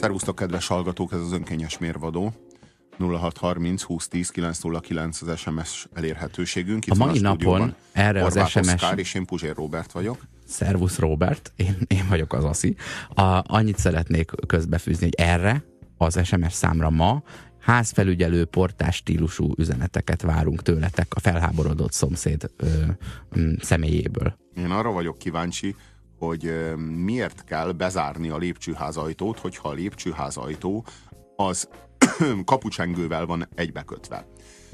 Szervusztok, kedves hallgatók, ez az önkényes mérvadó. 0630 2010 909 az SMS elérhetőségünk. Itt a mai napon erre Horváth az SMS... Oszkár, és én Puzsér Róbert vagyok. Szervusz Róbert, én vagyok az Aszi. Annyit szeretnék közbefűzni, hogy erre az SMS számra ma házfelügyelő portás stílusú üzeneteket várunk tőletek a felháborodott szomszéd személyéből. Én arra vagyok kíváncsi, hogy miért kell bezárni a lépcsőház ajtót, hogyha a lépcsőház ajtó az kapucsengővel van egybekötve.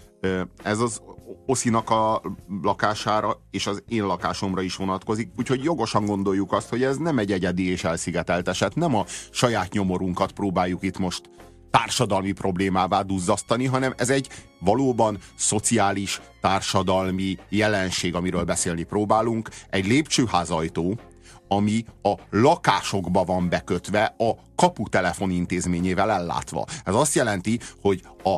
Ez az Oszinak a lakására és az én lakásomra is vonatkozik, úgyhogy jogosan gondoljuk azt, hogy ez nem egy egyedi és elszigetelt eset, nem a saját nyomorunkat próbáljuk itt most társadalmi problémává duzzasztani, hanem ez egy valóban szociális, társadalmi jelenség, amiről beszélni próbálunk. Egy lépcsőházajtó, ami a lakásokba van bekötve, a kaputelefon intézményével ellátva. Ez azt jelenti, hogy a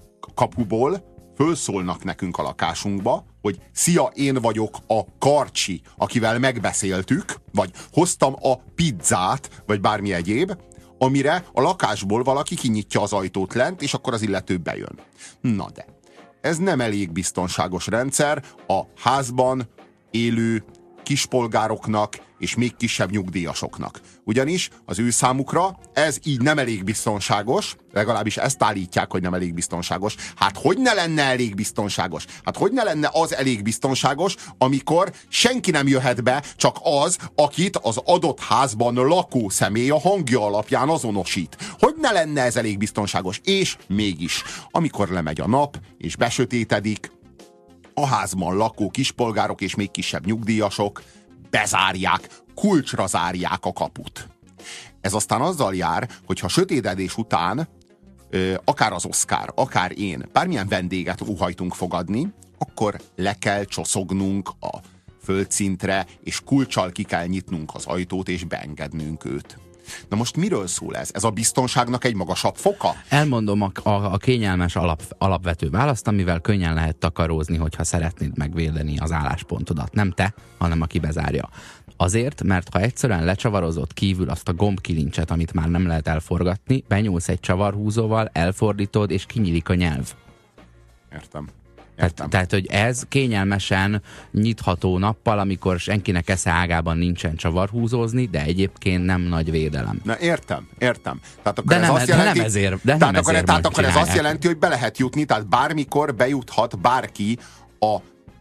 kapuból fölszólnak nekünk a lakásunkba, hogy szia, én vagyok a Karcsi, akivel megbeszéltük, vagy hoztam a pizzát, vagy bármi egyéb, amire a lakásból valaki kinyitja az ajtót lent, és akkor az illető bejön. Na de, ez nem elég biztonságos rendszer a házban élő kispolgároknak és még kisebb nyugdíjasoknak. Ugyanis az ő számukra ez így nem elég biztonságos, legalábbis ezt állítják, hogy nem elég biztonságos. Hát hogy ne lenne elég biztonságos? Hát hogy ne lenne az elég biztonságos, amikor senki nem jöhet be, csak az, akit az adott házban lakó személy a hangja alapján azonosít. Hogy ne lenne ez elég biztonságos? És mégis, amikor lemegy a nap, és besötétedik, a házban lakó kispolgárok és még kisebb nyugdíjasok bezárják, kulcsra zárják a kaput. Ez aztán azzal jár, hogy ha sötétedés után akár az Oszkár, akár én bármilyen vendéget óhajtunk fogadni, akkor le kell csoszognunk a földszintre, és kulccsal ki kell nyitnunk az ajtót, és beengednünk őt. Na most miről szól ez? Ez a biztonságnak egy magasabb foka? Elmondom a kényelmes alapvető választ, amivel könnyen lehet takarózni, hogyha szeretnéd megvédeni az álláspontodat. Nem te, hanem aki bezárja. Azért, mert ha egyszerűen lecsavarozott kívül azt a gombkilincset, amit már nem lehet elforgatni, benyúlsz egy csavarhúzóval, elfordítod, és kinyílik a nyelv. Értem. Tehát, hogy ez kényelmesen nyitható nappal, amikor senkinek esze ágában nincsen csavarhúzózni, de egyébként nem nagy védelem. Na értem. Tehát akkor de nem ezért ez azt jelenti, hogy be lehet jutni, tehát bármikor bejuthat bárki a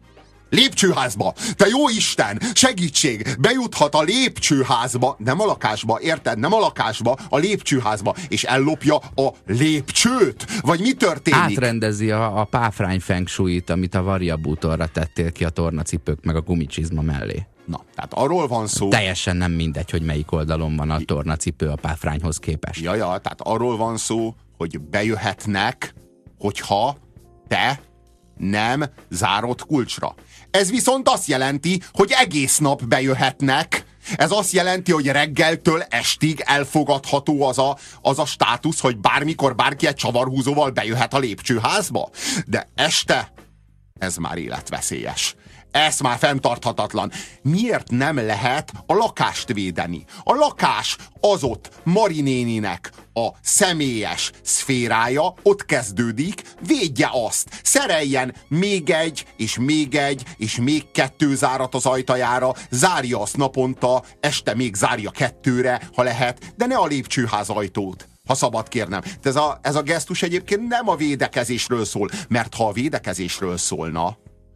lépcsőházba. Te jó Isten, segítség! Bejuthat a lépcsőházba, nem a lakásba, érted? Nem a lakásba, a lépcsőházba, és ellopja a lépcsőt? Vagy mi történik? Átrendezi a páfrány feng shuit, amit a variabútorra tettél ki a tornacipők meg a gumicsizma mellé. Na, tehát arról van szó... Teljesen nem mindegy, hogy melyik oldalon van a tornacipő a páfrányhoz képest. Ja, tehát arról van szó, hogy bejöhetnek, hogyha te nem zárod kulcsra. Ez viszont azt jelenti, hogy egész nap bejöhetnek. Ez azt jelenti, hogy reggeltől estig elfogadható az a státusz, hogy bármikor bárki egy csavarhúzóval bejöhet a lépcsőházba. De este ez már életveszélyes. Ez már fenntarthatatlan. Miért nem lehet a lakást védeni? A lakás az ott Mari néninek a személyes szférája, ott kezdődik, védje azt. Szereljen még egy, és még egy, és még 2 zárat az ajtajára, zárja azt naponta, este még zárja 2-re, ha lehet, de ne a lépcsőház ajtót, ha szabad kérnem. De ez a gesztus egyébként nem a védekezésről szól, mert ha a védekezésről szólna,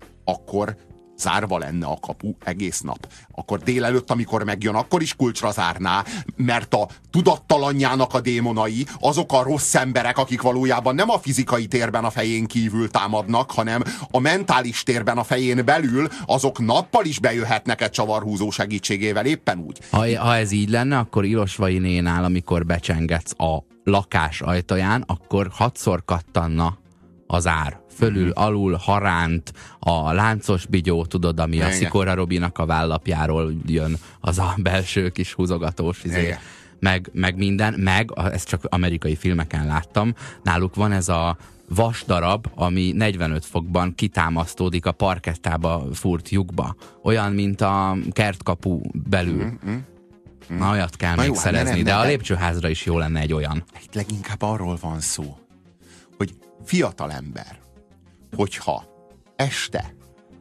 akkor zárva lenne a kapu egész nap. Akkor délelőtt, amikor megjön, akkor is kulcsra zárná, mert a tudattalanjának a démonai azok a rossz emberek, akik valójában nem a fizikai térben a fején kívül támadnak, hanem a mentális térben a fején belül, azok nappal is bejöhetnek egy csavarhúzó segítségével, éppen úgy. Ha ez így lenne, akkor Ilosvainénál, amikor becsengetsz a lakás ajtaján, akkor 6-szor kattanna az ár. Fölül, alul, haránt, a láncos bigyó, tudod, ami a Szikora Robinak a vállapjáról jön, az a belső kis húzogatós meg minden, ezt csak amerikai filmeken láttam, náluk van ez a vasdarab, ami 45 fokban kitámasztódik a parkettába fúrt lyukba. Olyan, mint a kertkapu belül. Na, olyat kell még szerezni, de a lépcsőházra is jó lenne egy olyan. Itt leginkább arról van szó, hogy fiatalember, hogyha este,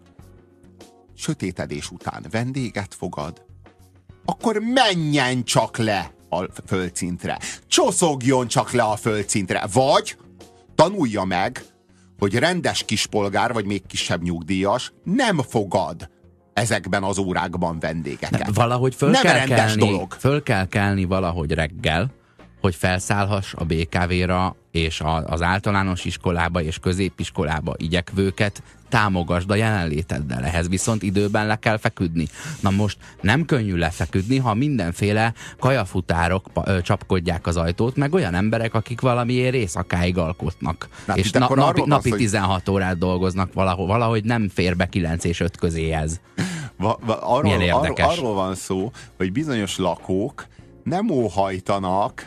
sötétedés után vendéget fogad, akkor menjen csak le a földszintre. Csoszogjon csak le a földszintre. Vagy tanulja meg, hogy rendes kispolgár, vagy még kisebb nyugdíjas nem fogad ezekben az órákban vendégeket. Valahogy föl kell kelni valahogy reggel, hogy felszállhass a BKV-ra, és az általános iskolába és középiskolába igyekvőket támogasd a jelenléteddel. Ehhez viszont időben le kell feküdni. Na most nem könnyű lefeküdni, ha mindenféle kajafutárok csapkodják az ajtót, meg olyan emberek, akik valamiért éjszakáig alkotnak. És napi 16 órát dolgoznak valahogy nem fér be 9 és 5 közéhez. Milyen érdekes. Arról van szó, hogy bizonyos lakók nem óhajtanak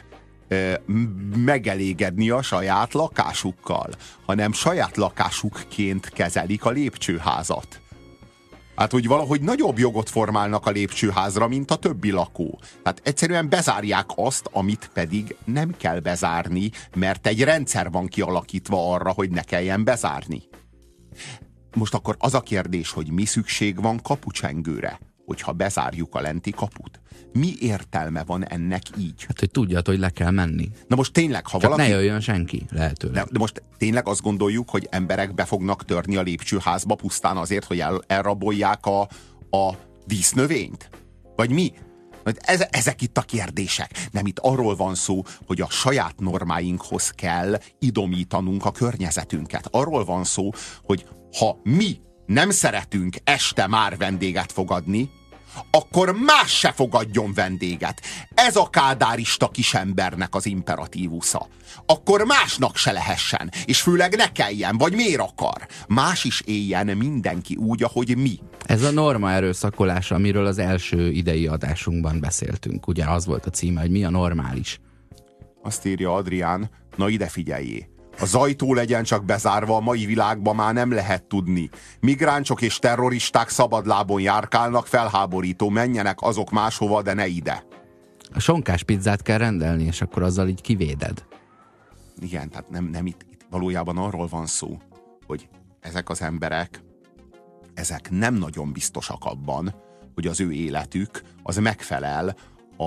megelégedni a saját lakásukkal, hanem saját lakásukként kezelik a lépcsőházat. Hát, hogy valahogy nagyobb jogot formálnak a lépcsőházra, mint a többi lakó. Tehát egyszerűen bezárják azt, amit pedig nem kell bezárni, mert egy rendszer van kialakítva arra, hogy ne kelljen bezárni. Most akkor az a kérdés, hogy mi szükség van kapucsengőre, hogyha bezárjuk a lenti kaput. Mi értelme van ennek így? Hát, hogy tudjad, hogy le kell menni. Na most tényleg, ha csak valaki... ne jöjjön senki, lehetőleg. De most tényleg azt gondoljuk, hogy emberek be fognak törni a lépcsőházba pusztán azért, hogy elrabolják a dísznövényt? Vagy mi? Ezek itt a kérdések. Nem, itt arról van szó, hogy a saját normáinkhoz kell idomítanunk a környezetünket. Arról van szó, hogy ha mi nem szeretünk este már vendéget fogadni, akkor más se fogadjon vendéget. Ez a kádárista kisembernek az imperatívusza. Akkor másnak se lehessen, és főleg ne kelljen, vagy miért akar. Más is éljen mindenki úgy, ahogy mi. Ez a norma erőszakolása, amiről az első idei adásunkban beszéltünk. Ugye az volt a címe, hogy mi a normális. Azt írja Adrián, na ide figyeljé. Az ajtó legyen csak bezárva, a mai világban már nem lehet tudni. Migránsok és terroristák szabadlábon járkálnak, felháborító, menjenek azok máshova, de ne ide. A sonkás pizzát kell rendelni, és akkor azzal így kivéded. Igen, tehát nem itt valójában arról van szó, hogy ezek az emberek, ezek nem nagyon biztosak abban, hogy az ő életük az megfelel a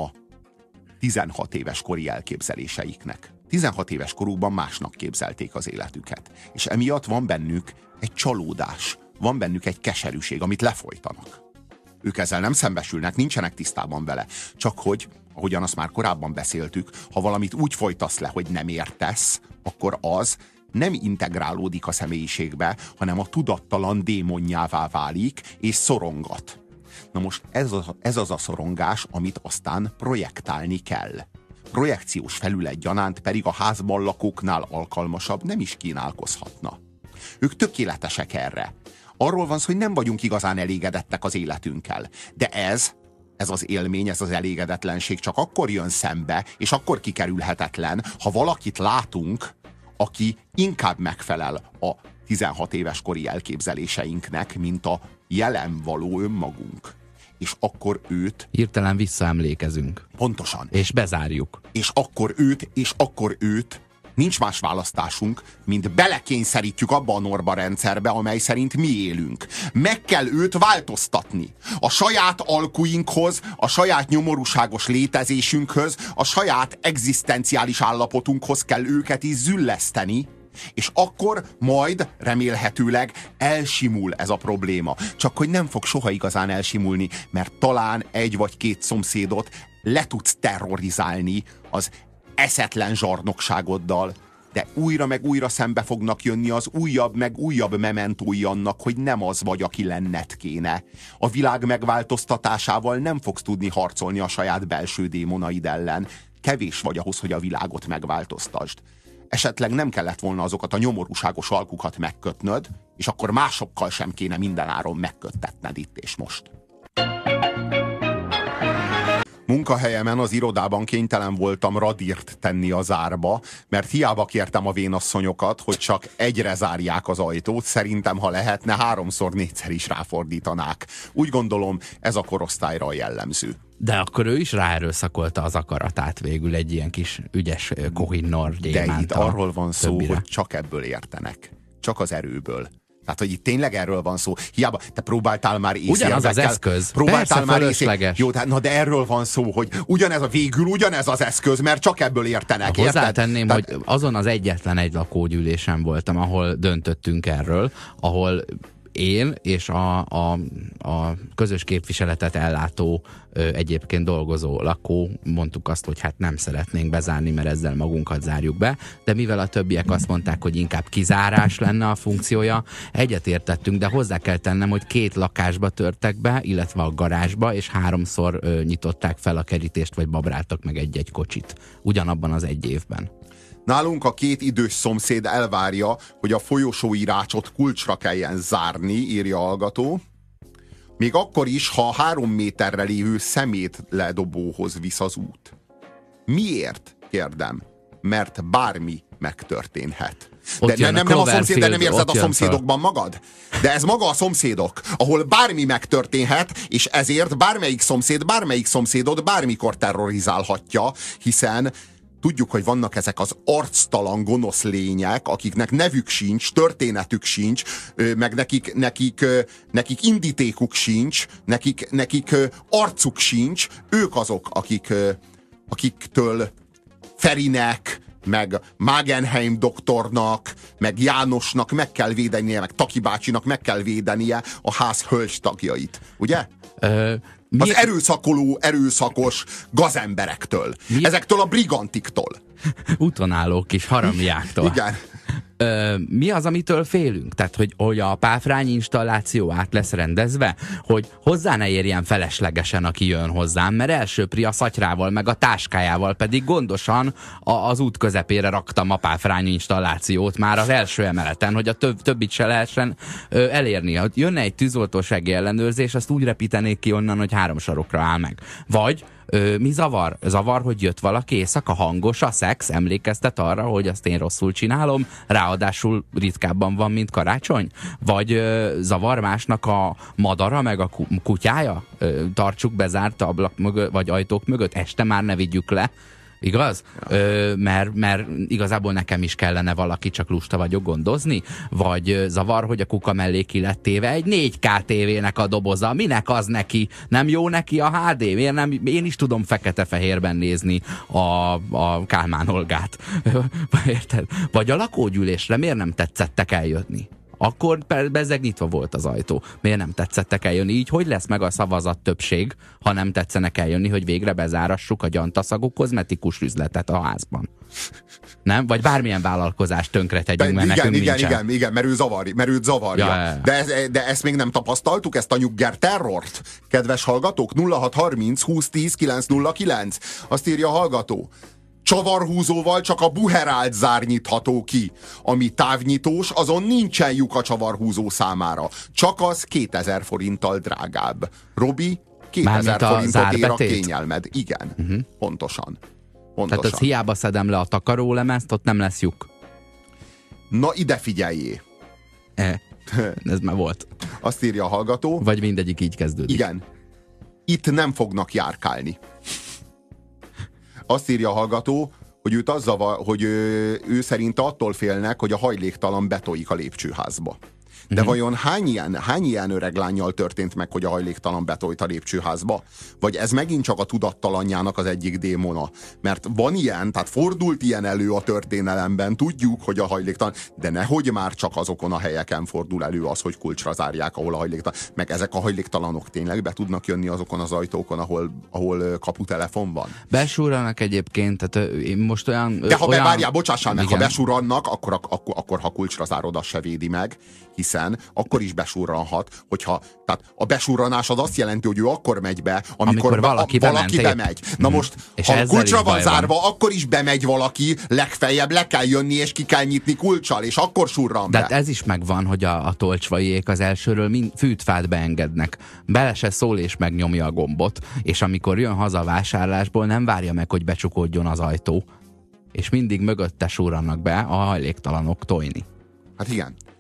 16 éves kori elképzeléseiknek. 16 éves korukban másnak képzelték az életüket. És emiatt van bennük egy csalódás, van bennük egy keserűség, amit lefolytanak. Ők ezzel nem szembesülnek, nincsenek tisztában vele. Csak hogy, ahogyan azt már korábban beszéltük, ha valamit úgy folytasz le, hogy nem értesz, akkor az nem integrálódik a személyiségbe, hanem a tudattalan démonjává válik, és szorongat. Na most ez az a szorongás, amit aztán projektálni kell. Projekciós felület gyanánt pedig a házban lakóknál alkalmasabb nem is kínálkozhatna. Ők tökéletesek erre. Arról van szó, hogy nem vagyunk igazán elégedettek az életünkkel. De ez az élmény, ez az elégedetlenség csak akkor jön szembe, és akkor kikerülhetetlen, ha valakit látunk, aki inkább megfelel a 16 éves kori elképzeléseinknek, mint a jelen való önmagunk. És akkor őt... hirtelen visszaemlékezünk. Pontosan. És bezárjuk. És akkor őt nincs más választásunk, mint belekényszerítjük abba a norma rendszerbe, amely szerint mi élünk. Meg kell őt változtatni. A saját alkuinkhoz, a saját nyomorúságos létezésünkhöz, a saját egzisztenciális állapotunkhoz kell őket is zülleszteni, és akkor majd remélhetőleg elsimul ez a probléma. Csak hogy nem fog soha igazán elsimulni, mert talán egy vagy két szomszédot le tudsz terrorizálni az eszetlen zsarnokságoddal, de újra meg újra szembe fognak jönni az újabb meg újabb mementói annak, hogy nem az vagy, aki lenned kéne. A világ megváltoztatásával nem fogsz tudni harcolni a saját belső démonaid ellen. Kevés vagy ahhoz, hogy a világot megváltoztasd. Esetleg nem kellett volna azokat a nyomorúságos alkukat megkötnöd, és akkor másokkal sem kéne mindenáron megköttetned itt és most. Munkahelyemen az irodában kénytelen voltam radírt tenni az árba, mert hiába kértem a vénasszonyokat, hogy csak egyre zárják az ajtót, szerintem, ha lehetne, 3-4-szer is ráfordítanák. Úgy gondolom, ez a korosztályra jellemző. De akkor ő is ráerőszakolta az akaratát végül egy ilyen kis ügyes Koh-i-Noor gyémánt. De itt arról van szó, hogy csak ebből értenek. Csak az erőből. Tehát, hogy itt tényleg erről van szó. Hiába, te próbáltál már észérvekkel. Ugyanaz az eszköz. Próbáltál Persze, már fölösleges. Jó, na de erről van szó, hogy ugyanez az eszköz, mert csak ebből értenek. Hozzátenném, hogy azon az egyetlen egy lakógyűlésen voltam, ahol döntöttünk erről, ahol én és a közös képviseletet ellátó egyébként dolgozó lakó mondtuk azt, hogy hát nem szeretnénk bezárni, mert ezzel magunkat zárjuk be, de mivel a többiek azt mondták, hogy inkább kizárás lenne a funkciója, egyetértettünk, de hozzá kell tennem, hogy 2 lakásba törtek be, illetve a garázsba, és 3-szor nyitották fel a kerítést, vagy babráltak meg egy-egy kocsit. Ugyanabban az egy évben. Nálunk a 2 idős szomszéd elvárja, hogy a folyosói rácsot kulcsra kelljen zárni, írja a hallgató. Még akkor is, ha a 3 méterre lévő szemét ledobóhoz visz az út. Miért? Kérdem. Mert bármi megtörténhet. De nem a szomszéd, de nem érzed a szomszédokban magad? De ez maga a szomszédok, ahol bármi megtörténhet, és ezért bármelyik szomszédod bármikor terrorizálhatja, hiszen tudjuk, hogy vannak ezek az arctalan, gonosz lények, akiknek nevük sincs, történetük sincs, meg nekik indítékuk sincs, nekik arcuk sincs. Ők azok, akiktől Ferinek, meg Magenheim doktornak, meg Jánosnak meg kell védenie, meg Taki bácsinak meg kell védenie a ház hölgy tagjait. Ugye? Az erőszakos gazemberektől. Ezektől a brigantiktól. Útonálló kis haramiáktól. Igen. Mi az, amitől félünk? Tehát, hogy a páfrány installáció át lesz rendezve? Hogy hozzá ne érjen feleslegesen, aki jön hozzám, mert elsöpri a szatyrával, meg a táskájával, pedig gondosan az út közepére raktam a páfrány installációt már az első emeleten, hogy a többit se lehessen elérni. Ha jönne egy tűzoltósági ellenőrzés, azt úgy repítenék ki onnan, hogy 3 sarokra áll meg. Vagy mi zavar? Zavar, hogy jött valaki éjszaka, hangos a szex, emlékeztet arra, hogy azt én rosszul csinálom, ráadásul ritkábban van, mint karácsony? Vagy zavar másnak a madara, meg a kutyája? Tartsuk bezárt ablak mögött, vagy ajtók mögött, este már ne vigyük le. Igaz? Mert igazából nekem is kellene valaki, csak lusta vagyok gondozni? Vagy zavar, hogy a kuka mellé ki lett téve egy 4K tévének a doboza? Minek az neki? Nem jó neki a HD? Miért nem? Én is tudom fekete-fehérben nézni a Kálmán Olgát. Érted? Vagy a lakógyűlésre miért nem tetszettek eljönni? Akkor bezzeg nyitva volt az ajtó. Miért nem tetszettek eljönni? Így hogy lesz meg a szavazat többség, ha nem tetszenek eljönni, hogy végre bezárassuk a gyantaszagú kozmetikus üzletet a házban? Nem? Vagy bármilyen vállalkozást tönkre tegyünk, mert nekünk nincsen. Igen, mert őt zavarja. Ja. De ezt még nem tapasztaltuk, ezt a nyugger terrort? Kedves hallgatók, 0630 2010 909. Azt írja a hallgató. Csavarhúzóval csak a buherált zár nyitható ki. Ami távnyitós, azon nincsen lyuk a csavarhúzó számára. Csak az 2000 forinttal drágább. Robi, 2000 forintot ér a kényelmed. Igen, pontosan. Tehát az hiába szedem le a takarólemezt, ott nem lesz lyuk. Na ide figyeljé. Ez már volt. Azt írja a hallgató. Vagy mindegyik így kezdődik. Igen. Itt nem fognak járkálni. Azt írja a hallgató, hogy ő szerint attól félnek, hogy a hajléktalan betojik a lépcsőházba. De vajon hány ilyen öreg lánnyal történt meg, hogy a hajléktalan betojt a lépcsőházba? Vagy ez megint csak a tudattalanjának az egyik démona? Mert van ilyen, tehát fordult ilyen elő a történelemben, tudjuk, hogy a hajléktalan, de nehogy már csak azokon a helyeken fordul elő az, hogy kulcsra zárják, ahol a hajléktalan. Meg ezek a hajléktalanok tényleg be tudnak jönni azokon az ajtókon, ahol kaputelefon van? Besúrranak egyébként, tehát én most olyan... De ha várjál, bocsássál meg, ha besúrrannak, akkor ha kulcsra zárod, az se védi meg, hiszen akkor is besurranhat, hogyha, tehát a besurranás az azt jelenti, hogy ő akkor megy be, amikor valaki bemegy. Na most, ha kulcsra van zárva, akkor is bemegy valaki, legfeljebb le kell jönni, és ki kell nyitni kulccsal, és akkor surran be. De ez is megvan, hogy a tolcsvaiék az elsőről fűtfát beengednek. Bele se szól, és megnyomja a gombot, és amikor jön haza vásárlásból, nem várja meg, hogy becsukódjon az ajtó, és mindig mögötte surrannak be a hajléktalanok tojni. Hát igen.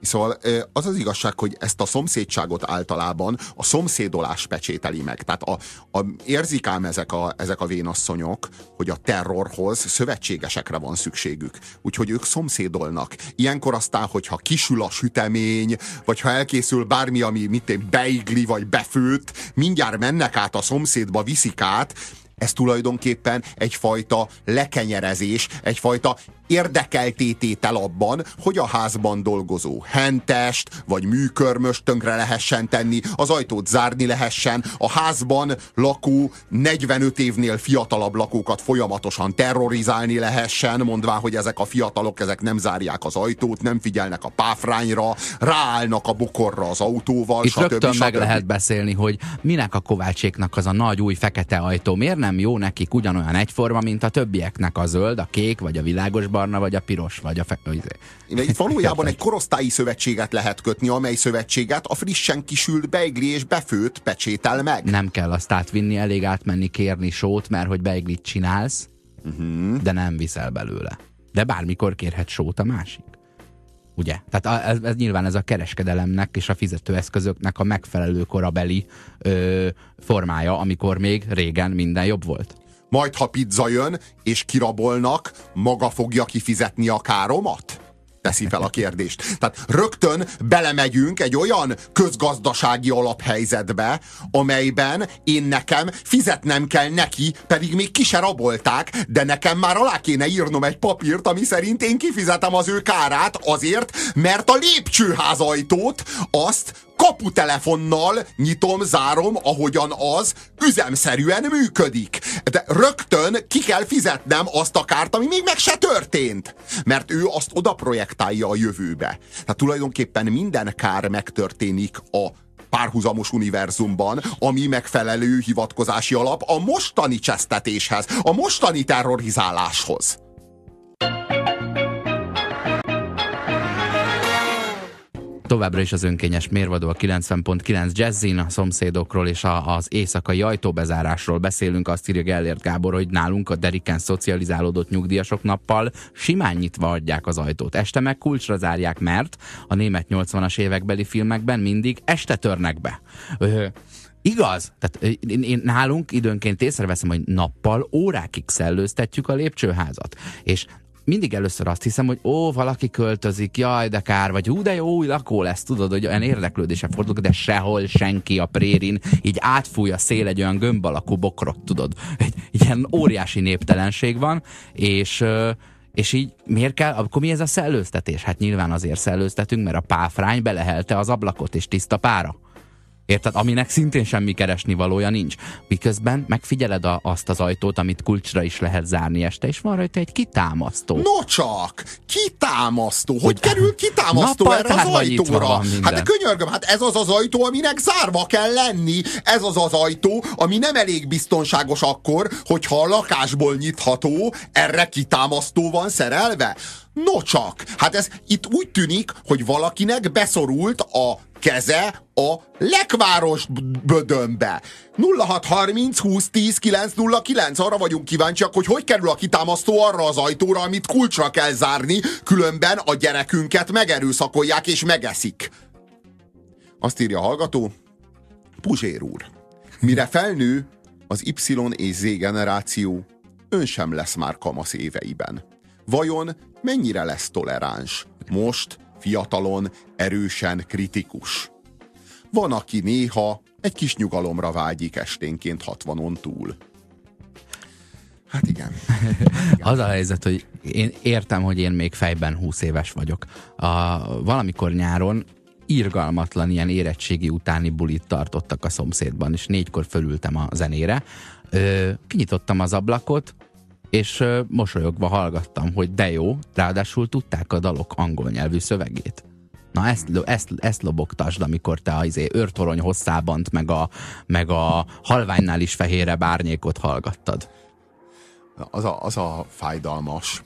Szóval az az igazság, hogy ezt a szomszédságot általában a szomszédolás pecsételi meg. Tehát érzik ám ezek a vénasszonyok, hogy a terrorhoz szövetségesekre van szükségük. Úgyhogy ők szomszédolnak. Ilyenkor aztán, hogyha kisül a sütemény, vagy ha elkészül bármi, ami beigli, vagy befőtt, mindjárt mennek át a szomszédba, viszik át. Ez tulajdonképpen egyfajta lekenyerezés, egyfajta érdekeltététel abban, hogy a házban dolgozó hentest vagy műkörmöst tönkre lehessen tenni, az ajtót zárni lehessen, a házban lakó 45 évnél fiatalabb lakókat folyamatosan terrorizálni lehessen, mondván, hogy ezek a fiatalok ezek nem zárják az ajtót, nem figyelnek a páfrányra, ráállnak a bokorra az autóval, itt stb. Rögtön meg lehet beszélni, hogy minek a Kovácséknak az a nagy új fekete ajtó, miért nem jó nekik ugyanolyan egyforma, mint a többieknek a zöld, a kék, vagy a világos barna, vagy a piros, vagy a Itt valójában egy korosztályi szövetséget lehet kötni, amely szövetséget a frissen kisült beigli és befőtt pecsétel meg. Nem kell azt átvinni, elég átmenni kérni sót, mert hogy beiglit csinálsz, de nem viszel belőle. De bármikor kérhet sót a másik. Ugye? Tehát ez nyilván ez a kereskedelemnek és a fizetőeszközöknek a megfelelő korabeli formája, amikor még régen minden jobb volt. Majd, ha pizza jön, és kirabolnak, maga fogja kifizetni a káromat? Teszi fel a kérdést. Tehát rögtön belemegyünk egy olyan közgazdasági alaphelyzetbe, amelyben nekem fizetnem kell neki, pedig még ki se rabolták, de nekem már alá kéne írnom egy papírt, ami szerint én kifizetem az ő kárát azért, mert a lépcsőház ajtót azt kaputelefonnal nyitom, zárom, ahogyan az üzemszerűen működik. De rögtön ki kell fizetnem azt a kárt, ami még meg se történt. Mert ő azt oda projektálja a jövőbe. Tehát tulajdonképpen minden kár megtörténik a párhuzamos univerzumban, ami megfelelő hivatkozási alap a mostani csesztetéshez, a mostani terrorizáláshoz. Továbbra is az önkényes mérvadó a 90.9 Jazzin, a szomszédokról és az éjszakai ajtóbezárásról beszélünk. Azt írja Gellért Gábor, hogy nálunk a deriken szocializálódott nyugdíjasok nappal simán nyitva adják az ajtót. Este meg kulcsra zárják, mert a német 80-as évekbeli filmekben mindig este törnek be. Igaz? Tehát én nálunk időnként észreveszem, hogy nappal órákig szellőztetjük a lépcsőházat. És mindig először azt hiszem, hogy valaki költözik, jaj, de kár, vagy de jó új lakó lesz, tudod, hogy olyan érdeklődésre fordulok, de sehol senki a prérin, így átfúj a szél egy olyan gömb alakú bokrot, tudod. Egy ilyen óriási néptelenség van, és így miért kell, akkor mi ez a szellőztetés? Hát nyilván azért szellőztetünk, mert a páfrány belehelte az ablakot, és tiszta pára. Érted? Aminek szintén semmi keresni valója nincs. Miközben megfigyeled azt az ajtót, amit kulcsra is lehet zárni este, és van rajta egy kitámasztó. No csak! Kitámasztó! Hogy kerül kitámasztó erre az ajtóra? Hát de könyörgöm, hát ez az az ajtó, aminek zárva kell lenni. Ez az az ajtó, ami nem elég biztonságos akkor, hogyha a lakásból nyitható, erre kitámasztó van szerelve. No csak! Hát ez itt úgy tűnik, hogy valakinek beszorult a keze a lekváros bödönbe. 0630 20 10 909, arra vagyunk kíváncsiak, hogy kerül a kitámasztó arra az ajtóra, amit kulcsra kell zárni, különben a gyerekünket megerőszakolják és megeszik. Azt írja a hallgató, Puzsér úr, mire felnő az Y és Z generáció, ön sem lesz már kamasz éveiben. Vajon mennyire lesz toleráns? Most fiatalon, erősen kritikus. Van, aki néha egy kis nyugalomra vágyik esténként 60-on túl. Hát igen. Az a helyzet, hogy én értem, hogy én még fejben 20 éves vagyok. Valamikor nyáron irgalmatlan ilyen érettségi utáni bulit tartottak a szomszédban, és 4-kor fölültem a zenére. Kinyitottam az ablakot, és mosolyogva hallgattam, hogy de jó, ráadásul tudták a dalok angol nyelvű szövegét. Na ezt lobogtasd, amikor te az őrtorony hosszában meg a halványnál is fehérebb árnyékot hallgattad. Az a fájdalmas,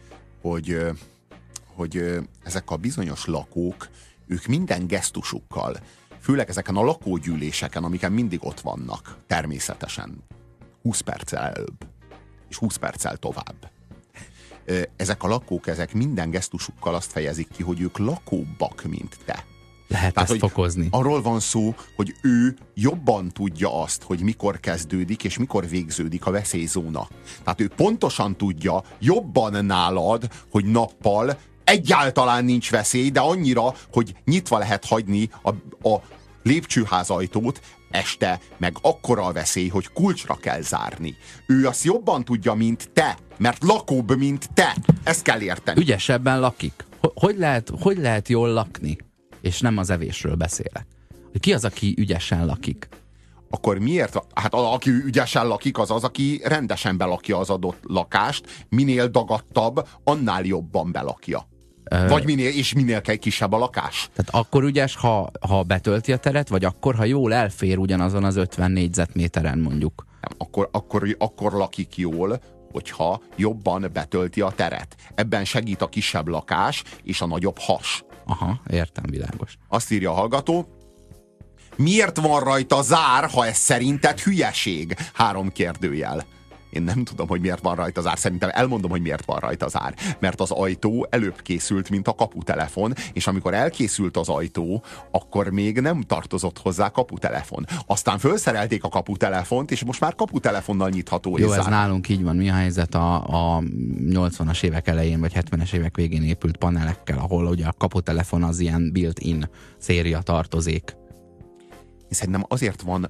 hogy ezek a bizonyos lakók, ők minden gesztusukkal, főleg ezeken a lakógyűléseken, amiken mindig ott vannak, természetesen 20 perccel előbb, és 20 perccel tovább. ezek a lakók, ezek minden gesztusukkal azt fejezik ki, hogy ők lakóbbak, mint te. Lehet Tehát, ezt fokozni. Arról van szó, hogy ő jobban tudja azt, hogy mikor kezdődik és mikor végződik a veszélyzóna. Tehát ő pontosan tudja, jobban nálad, hogy nappal egyáltalán nincs veszély, de annyira, hogy nyitva lehet hagyni a lépcsőház ajtót, este meg akkora a veszély, hogy kulcsra kell zárni. Ő azt jobban tudja, mint te, mert lakóbb, mint te. Ezt kell érteni. Ügyesebben lakik. Hogy lehet jól lakni? És nem az evésről beszélek. Hogy ki az, aki ügyesen lakik? Akkor miért? Hát aki ügyesen lakik, az az, aki rendesen belakja az adott lakást, minél dagadtabb, annál jobban belakja. Vagy minél kisebb a lakás. Tehát akkor ügyes, ha betölti a teret, vagy akkor, ha jól elfér ugyanazon az 50 négyzetméteren mondjuk. Nem, akkor lakik jól, hogyha jobban betölti a teret. Ebben segít a kisebb lakás és a nagyobb has. Aha, értem, világos. Azt írja a hallgató, miért van rajta zár, ha ez szerinted hülyeség? 3 kérdőjel. Én nem tudom, hogy miért van rajta zár. Szerintem elmondom, hogy miért van rajta zár. Mert az ajtó előbb készült, mint a kaputelefon, és amikor elkészült az ajtó, akkor még nem tartozott hozzá kaputelefon. Aztán felszerelték a kaputelefont, és most már kaputelefonnal nyitható. Jó, ez nálunk így van. Mi a helyzet a 80-as évek elején, vagy 70-es évek végén épült panelekkel, ahol ugye a kaputelefon az ilyen built-in széria tartozék. Szerintem azért van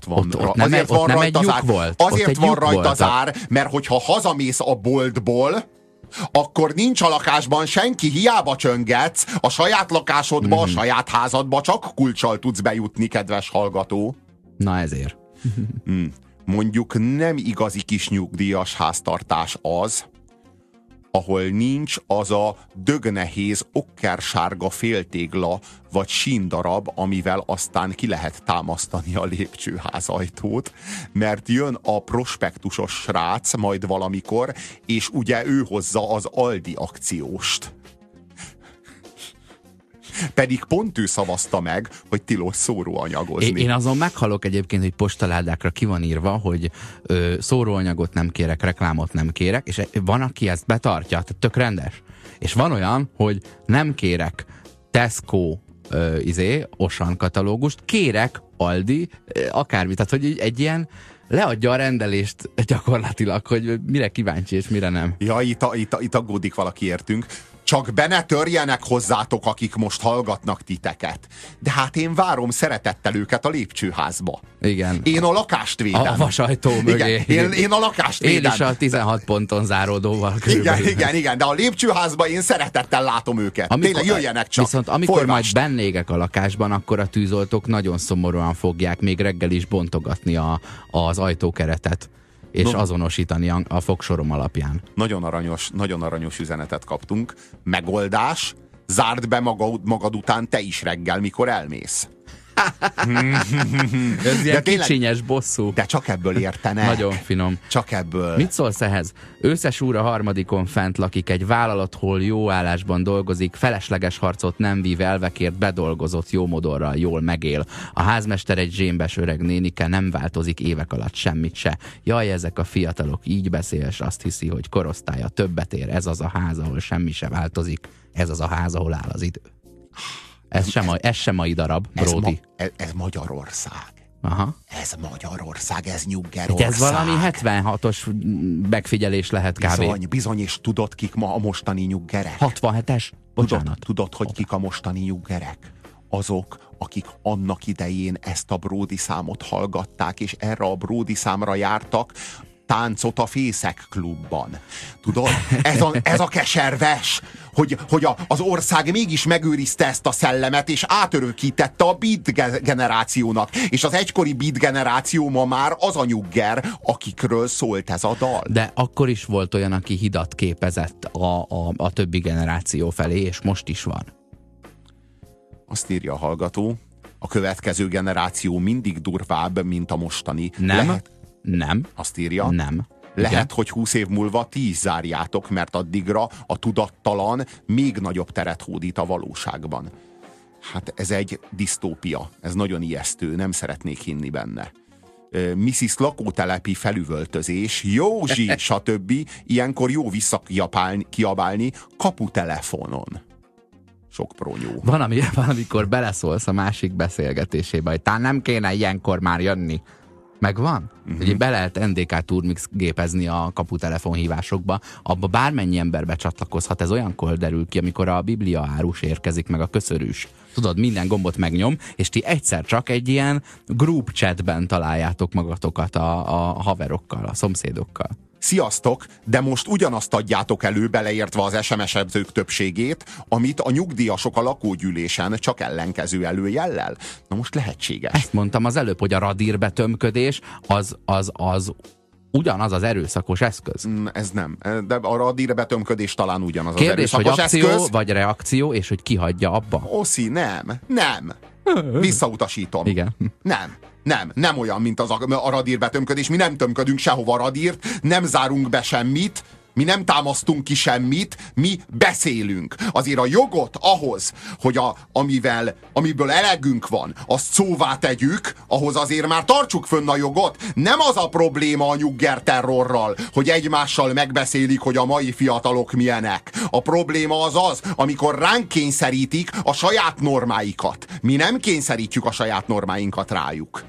rajta zár, mert hogyha hazamész a boltból, akkor nincs a lakásban senki, hiába csöngetsz, a saját lakásodba, a saját házadba csak kulccsal tudsz bejutni, kedves hallgató. Na ezért. Mondjuk nem igazi kis nyugdíjas háztartás az, ahol nincs az a dögnehéz okkersárga féltégla vagy síndarab, amivel aztán ki lehet támasztani a lépcsőház ajtót, mert jön a prospektusos srác majd valamikor, és ugye ő hozza az Aldi akcióst. Pedig pont ő szavazta meg, hogy tilos szóróanyagozni. Én azon meghalok egyébként, hogy postaládákra ki van írva, hogy szóróanyagot nem kérek, reklámot nem kérek, és van, aki ezt betartja, tehát tök rendes. És van olyan, hogy nem kérek Tesco Osan katalógust, kérek Aldi, akármi. Tehát, hogy egy ilyen leadja a rendelést gyakorlatilag, hogy mire kíváncsi és mire nem. Ja, itt aggódik valaki, értünk. Csak be ne törjenek hozzátok, akik most hallgatnak titeket. De hát én várom szeretettel őket a lépcsőházba. Igen. Én a lakást védem. A vasajtó mögé. Igen, én a lakást védem. Én is a 16 ponton záródóval körülbelül. Igen, de a lépcsőházba én szeretettel látom őket. Tényleg jöjjenek csak. Viszont amikor majd bennégek a lakásban, akkor a tűzoltók nagyon szomorúan fogják még reggel is bontogatni az ajtókeretet. És azonosítani a fogsorom alapján. Nagyon aranyos üzenetet kaptunk. Megoldás, zárd be magad után te is reggel, mikor elmész. Ez ilyen kicsinyes bosszú. De csak ebből értenek. Nagyon finom. Csak ebből. Mit szólsz ehhez? Őszes úr a 3. fent lakik, egy vállalat, hol jó állásban dolgozik, felesleges harcot nem vív, elvekért bedolgozott, jó modorral, jól megél. A házmester egy zsémbes öreg nénike, nem változik évek alatt semmit se. Jaj, ezek a fiatalok, így beszél, és azt hiszi, hogy korosztálya többet ér. Ez az a ház, ahol semmi se változik. Ez az a ház, ahol áll az idő. Ez sem mai darab, Bródi. Ez Magyarország. Aha. Ez Magyarország, ez Nyuggerország. Ez valami 76-os megfigyelés lehet kb. Bizony, és tudod, kik ma a mostani nyuggerek? 67-es? Bocsánat. Tudod, hogy kik a mostani nyuggerek? Azok, akik annak idején ezt a Bródi számot hallgatták, és erre a Bródi számra jártak táncot a Fészek klubban. Tudod? Ez a keserves, hogy az ország mégis megőrizte ezt a szellemet, és átörökítette a beat generációnak. És az egykori beat generáció ma már az a nyugger, akikről szólt ez a dal. De akkor is volt olyan, aki hidat képezett a többi generáció felé, és most is van. Azt írja a hallgató, a következő generáció mindig durvább, mint a mostani. Nem. Azt írja. Nem. Lehet, hogy 20 év múlva ti is zárjátok, mert addigra a tudattalan még nagyobb teret hódít a valóságban. Hát ez egy disztópia. Ez nagyon ijesztő. Nem szeretnék hinni benne. Mrs. lakótelepi felüvöltözés, Józsi, stb. Ilyenkor jó visszakiabálni kaputelefonon. Sok prónyó. Van, amikor beleszólsz a másik beszélgetésébe, hogy talán nem kéne ilyenkor már jönni. Megvan? Ugye be lehet NDK Turmix gépezni a kaputelefonhívásokba, abba bármennyi ember becsatlakozhat, ez olyankor derül ki, amikor a Biblia árus érkezik, meg a köszörűs. Tudod, minden gombot megnyom, és ti egyszer csak egy ilyen group chatben találjátok magatokat a haverokkal, a szomszédokkal. Sziasztok, de most ugyanazt adjátok elő, beleértve az SMS-ezők többségét, amit a nyugdíjasok a lakógyűlésen, csak ellenkező előjellel. Na most lehetséges. Ezt mondtam az előbb, hogy a radírbetömködés az ugyanaz az erőszakos eszköz. Ez nem. De a radírbetömködés talán ugyanaz kérdés, az erőszakos hogy akció eszköz. vagy reakció, és hogy ki hagyja abba. Oszi, nem. Visszautasítom. Igen. Nem olyan, mint a radírbetömködés. Mi nem tömködünk sehova radírt, nem zárunk be semmit, mi nem támasztunk ki semmit, mi beszélünk. Azért a jogot ahhoz, hogy amiből elegünk van, azt szóvá tegyük, ahhoz azért már tartsuk fönn a jogot. Nem az a probléma a nyugger terrorral, hogy egymással megbeszélik, hogy a mai fiatalok milyenek. A probléma az, amikor ránk kényszerítik a saját normáikat. Mi nem kényszerítjük a saját normáinkat rájuk.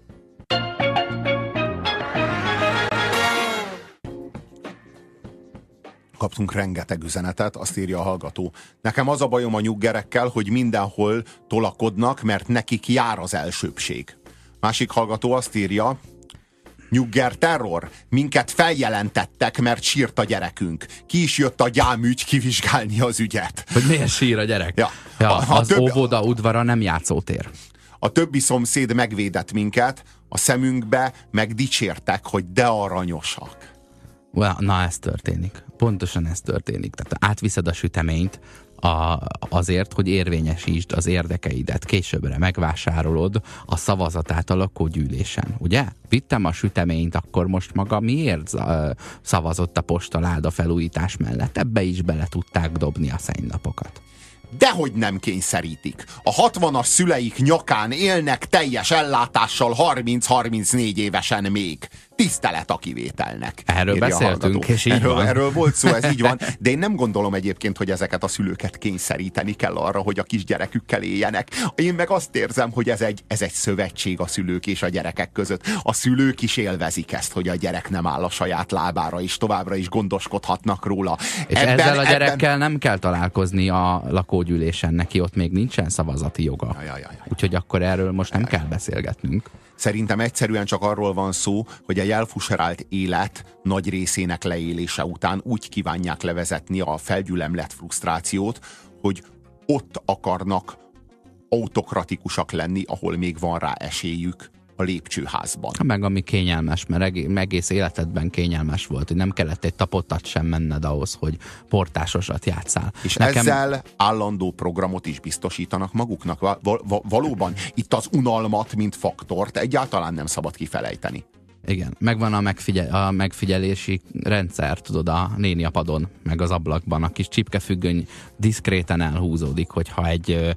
Kaptunk rengeteg üzenetet, azt írja a hallgató. Nekem az a bajom a nyuggerekkel, hogy mindenhol tolakodnak, mert nekik jár az elsőbség. Másik hallgató azt írja, nyugger terror, minket feljelentettek, mert sírt a gyerekünk. Ki is jött a gyámügy kivizsgálni az ügyet. Hogy miért sír a gyerek? Az óvoda udvara nem játszótér. A többi szomszéd megvédett minket, a szemünkbe meg dicsértek, hogy de aranyosak. Na, ez történik. Pontosan ez történik. Tehát átviszed a süteményt azért, hogy érvényesítsd az érdekeidet. Későbbre megvásárolod a szavazatát a lakógyűlésen. Ugye? Vittem a süteményt, akkor most maga miért szavazott a postaláda felújítás mellett? Ebbe is bele tudták dobni a szennynapokat. Dehogy nem kényszerítik. A 60-as szüleik nyakán élnek teljes ellátással 30-34 évesen még. Tisztelet a kivételnek. Erről beszéltünk, és így van. Erről volt szó, ez így van. De én nem gondolom egyébként, hogy ezeket a szülőket kényszeríteni kell arra, hogy a kisgyerekükkel éljenek. Én meg azt érzem, hogy ez egy szövetség a szülők és a gyerekek között. A szülők is élvezik ezt, hogy a gyerek nem áll a saját lábára, és továbbra is gondoskodhatnak róla. És ezzel a gyerekkel nem kell találkozni a lakógyűlésen, neki ott még nincsen szavazati joga. Úgyhogy akkor erről most nem kell beszélgetnünk. Szerintem egyszerűen csak arról van szó, hogy egy elfuserált élet nagy részének leélése után úgy kívánják levezetni a felgyülemlett frusztrációt, hogy ott akarnak autokratikusak lenni, ahol még van rá esélyük, a lépcsőházban. Meg ami kényelmes, mert egész életedben kényelmes volt, hogy nem kellett egy tapottat sem menned ahhoz, hogy portásosat játsszál. És ezzel állandó programot is biztosítanak maguknak. Valóban itt az unalmat, mint faktort egyáltalán nem szabad kifelejteni. Igen, megvan a megfigyelési rendszer, tudod, a néni a padon, meg az ablakban, a kis csipkefüggöny diszkréten elhúzódik, hogyha egy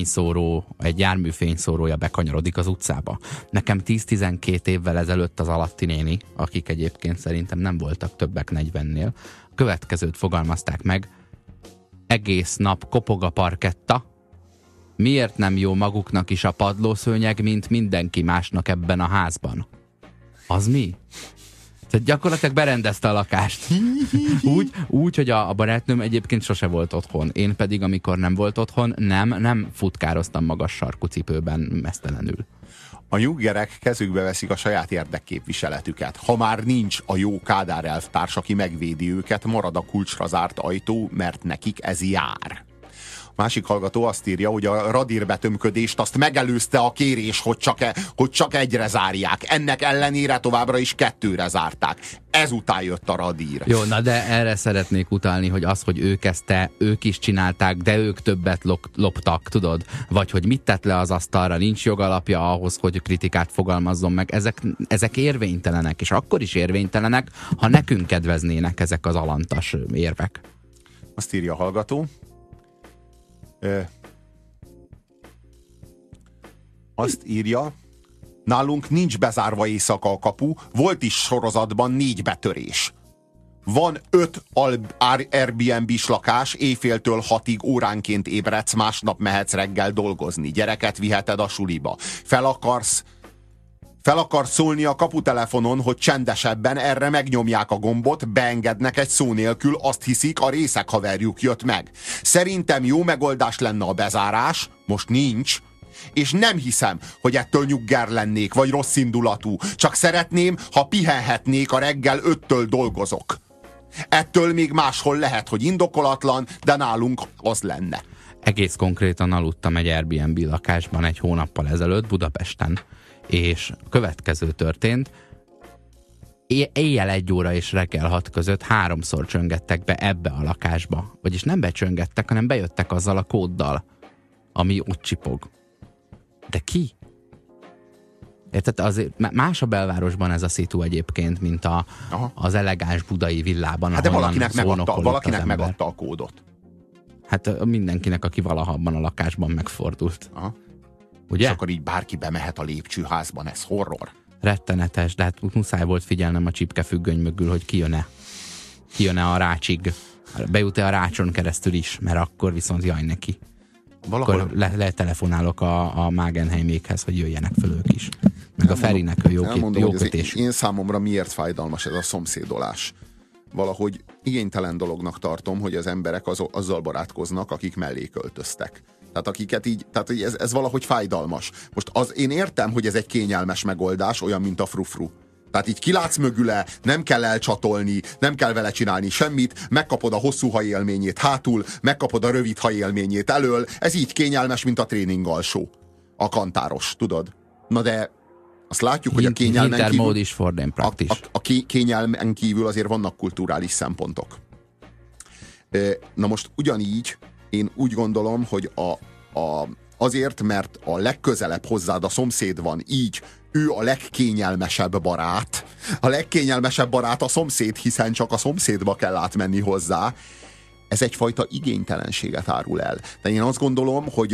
jármű fényszórója bekanyarodik az utcába. Nekem 10-12 évvel ezelőtt az alatti néni, akik egyébként szerintem nem voltak többek 40-nél, a következőt fogalmazták meg: egész nap kopog a parketta, miért nem jó maguknak is a padlószőnyeg, mint mindenki másnak ebben a házban? Az mi? Tehát gyakorlatilag berendezte a lakást. úgy, hogy a barátnőm egyébként sose volt otthon. Én pedig, amikor nem volt otthon, nem futkároztam magas sarkú cipőben meztelenül. A nyuggerek kezükbe veszik a saját érdekképviseletüket. Ha már nincs a jó Kádár elvtárs, aki megvédi őket, marad a kulcsra zárt ajtó, mert nekik ez jár. Másik hallgató azt írja, hogy a radírbetömködést azt megelőzte a kérés, hogy csak egyre zárják. Ennek ellenére továbbra is 2-re zárták. Ezután jött a radír. Jó, na de erre szeretnék utalni, hogy az, hogy ő kezdte, ők is csinálták, de ők többet loptak, tudod? Vagy hogy mit tett le az asztalra, nincs jogalapja ahhoz, hogy kritikát fogalmazzon meg. Ezek érvénytelenek, és akkor is érvénytelenek, ha nekünk kedveznének ezek az alantas érvek. Azt írja a hallgató. Azt írja, Nálunk nincs bezárva éjszaka a kapu, volt is sorozatban 4 betörés. Van 5 Airbnb-s lakás, éjféltől 6-ig óránként ébredsz, másnap mehetsz reggel dolgozni. Gyereket viheted a suliba. Fel akarsz szólni a kaputelefonon, hogy csendesebben, erre megnyomják a gombot, beengednek egy szó nélkül, azt hiszik, a részeg haverjuk jött meg. Szerintem jó megoldás lenne a bezárás, most nincs, és nem hiszem, hogy ettől nyugger lennék, vagy rossz indulatú. Csak szeretném, ha pihenhetnék, a reggel 5-től dolgozok. Ettől még máshol lehet, hogy indokolatlan, de nálunk az lenne. Egész konkrétan aludtam egy Airbnb lakásban egy hónappal ezelőtt Budapesten, és következő történt. Éjjel 1 óra és reggel 6 között 3-szor csöngettek be ebbe a lakásba. Vagyis nem becsöngettek, hanem bejöttek azzal a kóddal, ami ott csipog. De ki? Érted? Azért más a belvárosban ez a szitu egyébként, mint az elegáns budai villában. Hát de valakinek megadta a kódot. Hát mindenkinek, aki valaha abban a lakásban megfordult. Aha. Ugye? És akkor így bárki bemehet a lépcsőházban, ez horror. Rettenetes, de hát muszáj volt figyelnem a csipkefüggöny mögül, hogy kijön-e a rácsig. Bejut-e a rácson keresztül is, mert akkor viszont jaj neki. Valahol... Akkor letelefonálok a Magenheimekhez, hogy jöjjenek föl ők is. Meg a Ferinek ő jó kötés. Én számomra miért fájdalmas ez a szomszédolás? Valahogy igénytelen dolognak tartom, hogy az emberek azzal barátkoznak, akik mellé költöztek. Tehát akiket így, tehát ez valahogy fájdalmas. Most én értem, hogy ez egy kényelmes megoldás, olyan, mint a frufru. Tehát így kilátsz mögüle, nem kell elcsatolni, nem kell vele csinálni semmit, megkapod a hosszú haj élményét hátul, megkapod a rövid haj élményét elől, ez így kényelmes, mint a tréningalsó. A kantáros, tudod? Na de azt látjuk, hogy a kényelmen kívül azért vannak kulturális szempontok. Na most ugyanígy én úgy gondolom, hogy azért, mert a legközelebb hozzád a szomszéd van, így ő a legkényelmesebb barát. A legkényelmesebb barát a szomszéd, hiszen csak a szomszédba kell átmenni hozzá. Ez egyfajta igénytelenséget árul el. De én azt gondolom, hogy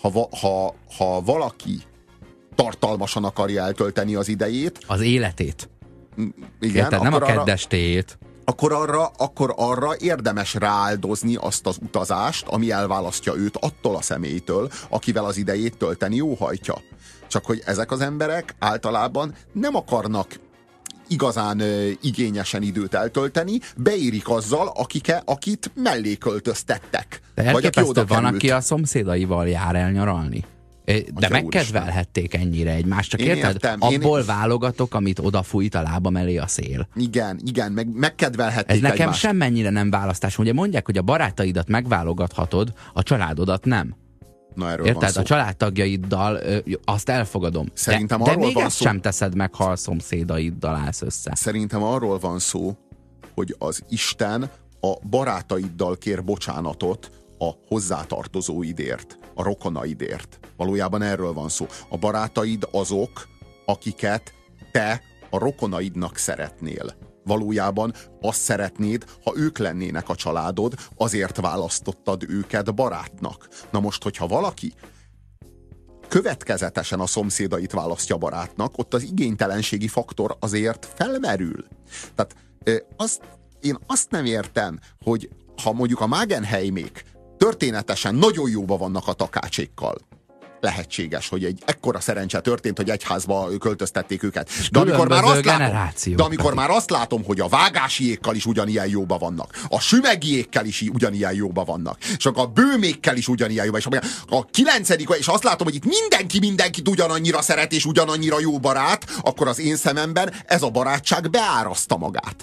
ha valaki tartalmasan akarja eltölteni az idejét, az életét. Igen, tehát nem a keddestéjét. Akkor arra érdemes rááldozni azt az utazást, ami elválasztja őt attól a személytől, akivel az idejét tölteni óhajtja. Csak hogy ezek az emberek általában nem akarnak igazán igényesen időt eltölteni, beérik azzal, akit mellé költöztettek. De elképesztő, van, aki a szomszédaival jár el nyaralni. De megkedvelhették ennyire egymást, csak érted? Abból válogatok, amit odafújt a lábam elé a szél. Igen, megkedvelhették ez nekem egymást. semmennyire nem választás. Ugye mondják, hogy a barátaidat megválogathatod, a családodat nem. Na, erről érted? van szó. A családtagjaiddal azt elfogadom. Szerintem de még ezt sem teszed meg, ha a szomszédaiddal állsz össze. Szerintem arról van szó, hogy az Isten a barátaiddal kér bocsánatot a hozzátartozóidért, a rokonaidért. Valójában erről van szó. A barátaid azok, akiket te a rokonaidnak szeretnél. Valójában azt szeretnéd, ha ők lennének a családod, azért választottad őket barátnak. Na most, hogyha valaki következetesen a szomszédait választja barátnak, ott az igénytelenségi faktor azért felmerül. Tehát én azt nem értem, hogy ha mondjuk a Magenheimek történetesen nagyon jóba vannak a Takácsékkal, lehetséges, hogy egy ekkora szerencse történt, hogy egy házba költöztették őket. De amikor már azt látom, hogy a Vágásiékkal is ugyanilyen jóba vannak, a Sümegiékkel is ugyanilyen jóba vannak, és akkor a Bőmékkel is ugyanilyen jóba, és a 9. és azt látom, hogy itt mindenkit ugyanannyira szeret, és ugyanannyira jó barát, akkor az én szememben ez a barátság beáraszta magát.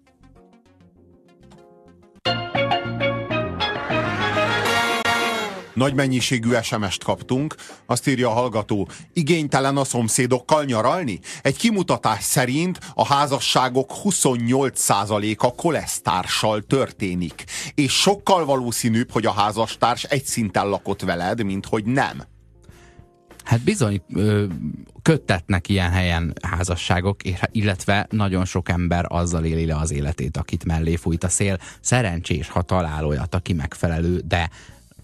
Nagy mennyiségű SMS-t kaptunk, azt írja a hallgató, igénytelen a szomszédokkal nyaralni? Egy kimutatás szerint a házasságok 28%-a kolesztársal történik, és sokkal valószínűbb, hogy a házastárs egy szinten lakott veled, mint hogy nem. Hát bizony köttetnek ilyen helyen házasságok, illetve nagyon sok ember azzal éli le az életét, akit mellé fújt a szél. Szerencsés, ha talál olyat, aki megfelelő, de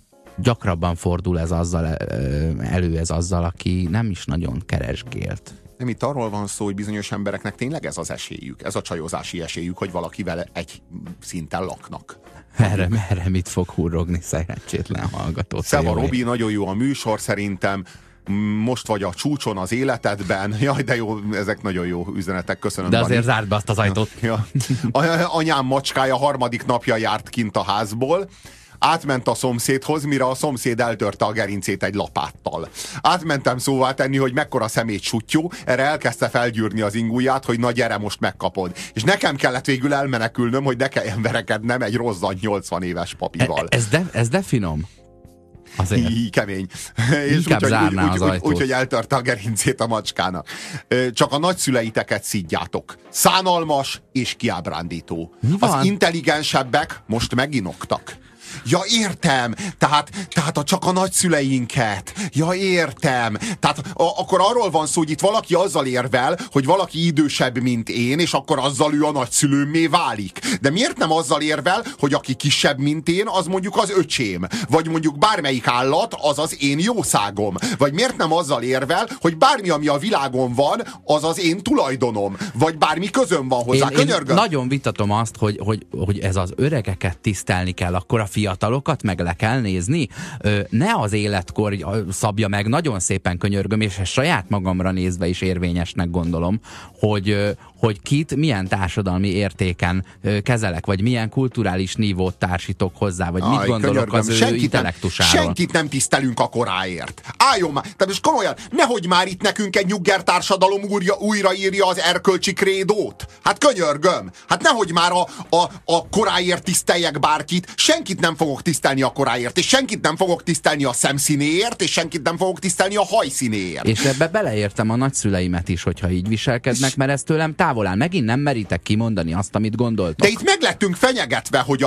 gyakrabban fordul ez azzal, aki nem is nagyon keresgélt. Nem, itt arról van szó, hogy bizonyos embereknek tényleg ez az esélyük, ez a csajozási esélyük, hogy valakivel egy szinten laknak. Merre mit fog hurrogni szerencsétlen hallgató? Szeva Robi, nagyon jó a műsor szerintem. Most vagy a csúcson az életedben. Jaj, de jó, ezek nagyon jó üzenetek, köszönöm. De azért zárd be azt az ajtót. Ja. Anyám macskája harmadik napja járt kint a házból. Átment a szomszédhoz, mire a szomszéd eltörte a gerincét egy lapáttal. Átmentem szóvá tenni, hogy mekkora szemét sutyó, erre elkezdte felgyűrni az ingujját, hogy na gyere, most megkapod. És nekem kellett végül elmenekülnöm, hogy ne kelljen verekednem egy rozzant 80 éves papival. Ez de finom. Kemény. És úgyhogy eltörte a gerincét a macskának. Csak a nagyszüleiteket szidjátok. Szánalmas és kiábrándító. Az intelligensebbek most meginoktak. Ja, értem. Tehát csak a nagyszüleinket. Ja, értem. Tehát akkor arról van szó, hogy itt valaki azzal érvel, hogy valaki idősebb, mint én, és akkor azzal ő a nagyszülőmmé válik. De miért nem azzal érvel, hogy aki kisebb, mint én, az mondjuk az öcsém? Vagy mondjuk bármelyik állat, az az én jószágom? Vagy miért nem azzal érvel, hogy bármi, ami a világon van, az az én tulajdonom? Vagy bármi közöm van hozzá? Én nagyon vitatom azt, hogy ez az öregeket tisztelni kell, akkor a fiatalokat meg le kell nézni. Ne az életkor szabja meg, nagyon szépen könyörgöm, és ezt saját magamra nézve is érvényesnek gondolom, hogy kit milyen társadalmi értéken kezelek, vagy milyen kulturális nívót társítok hozzá, vagy mit gondolok az ő intellektusáról. Senkit nem tisztelünk a koráért. Álljon már! Tehát most komolyan, nehogy már itt nekünk egy nyugger társadalom újraírja az erkölcsi krédót. Hát könyörgöm! Hát nehogy már a koráért tiszteljek bárkit, senkit nem fogok tisztelni a koráért, és senkit nem fogok tisztelni a szemszínéért, és senkit nem fogok tisztelni a hajszínéért. És ebbe beleértem a nagyszüleimet is, hogyha így viselkednek, mert ez tőlem távol áll. Megint nem meritek kimondani azt, amit gondoltok. De itt meg lettünk fenyegetve, hogy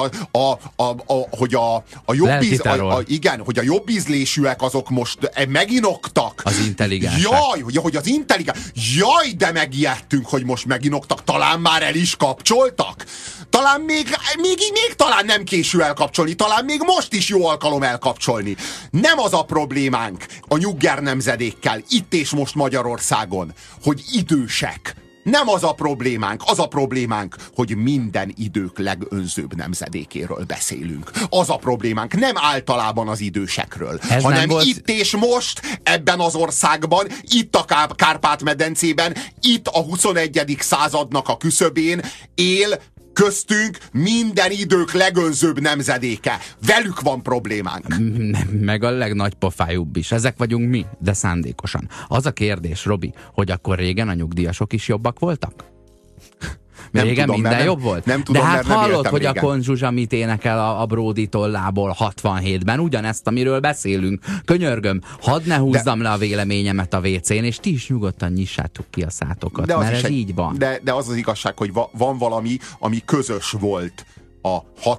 hogy a jobb ízlésűek azok most meginoktak. Az intelligensek. Jaj, hogy az intelligens. Jaj, de megijedtünk, hogy most meginoktak. Talán már el is kapcsoltak? Talán még talán nem késő elkapcsolni, talán még most is jó alkalom elkapcsolni. Nem az a problémánk a nyugger nemzedékkel, itt és most Magyarországon, hogy idősek. Nem az a problémánk, hogy minden idők legönzőbb nemzedékéről beszélünk. Az a problémánk nem általában az idősekről, hanem itt és most, ebben az országban, itt a Kárpát-medencében, itt a 21. századnak a küszöbén él köztünk minden idők legönzőbb nemzedéke. Velük van problémánk. Meg a legnagypofájúbb is. Ezek vagyunk mi, de szándékosan. Az a kérdés, Robi, hogy akkor régen a nyugdíjasok is jobbak voltak? Régen tudom, minden jobb volt? Nem tudom, de hát hallod, hogy régen. A Konzsuzsa mit énekel a Bródi tollából 67-ben, ugyanezt, amiről beszélünk. Könyörgöm, hadd ne húzzam le a véleményemet a WC-n, és ti is nyugodtan nyissátok ki a szátokat, mert ez így van. De az az igazság, hogy van valami, ami közös volt a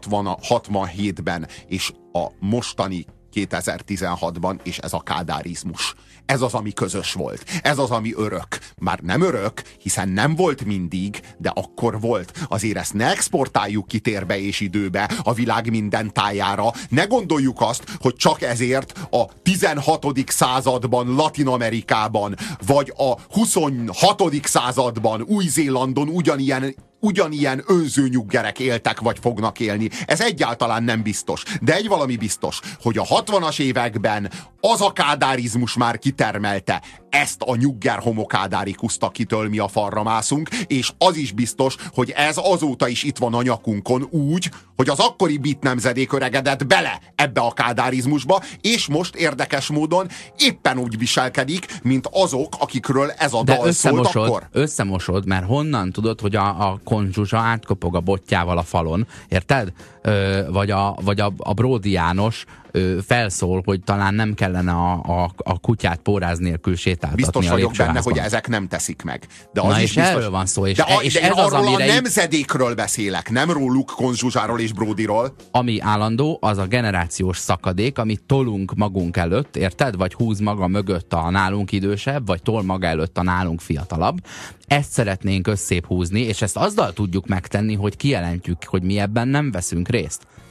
67-ben, és a mostani 2016-ban, és ez a kádárizmus. Ez az, ami közös volt. Ez az, ami örök. Már nem örök, hiszen nem volt mindig, de akkor volt. Azért ezt ne exportáljuk ki térbe és időbe a világ minden tájára. Ne gondoljuk azt, hogy csak ezért a 16. században Latin-Amerikában, vagy a 26. században Új-Zélandon ugyanilyen önző nyuggerek éltek vagy fognak élni. Ez egyáltalán nem biztos. De egy valami biztos, hogy a 60-as években az a kádárizmus már kitermelte ezt a nyugger homokádárikuszt, akitől mi a falra mászunk, és az is biztos, hogy ez azóta is itt van a nyakunkon úgy, hogy az akkori bit nemzedék öregedett bele ebbe a kádárizmusba, és most érdekes módon éppen úgy viselkedik, mint azok, akikről ez a dal szólt akkor. Összemosod, mert honnan tudod, hogy a Konzsuzsa átkopog a botjával a falon, érted? Vagy a Bródi János felszól, hogy talán nem kellene a kutyát póráz nélkül sétáltatni. Biztos vagyok benne, hogy ezek nem teszik meg. De az na is és biztos, erről van szó. És de ez az, arról amire a nemzedékről beszélek, nem róluk, Konzsuzsáról és Bródiról. Ami állandó, az a generációs szakadék, amit tolunk magunk előtt, érted? Vagy húz maga mögött a nálunk idősebb, vagy tol maga előtt a nálunk fiatalabb. Ezt szeretnénk összép húzni, és ezt azzal tudjuk megtenni, hogy kijelentjük, hogy mi ebben nem veszünk részt.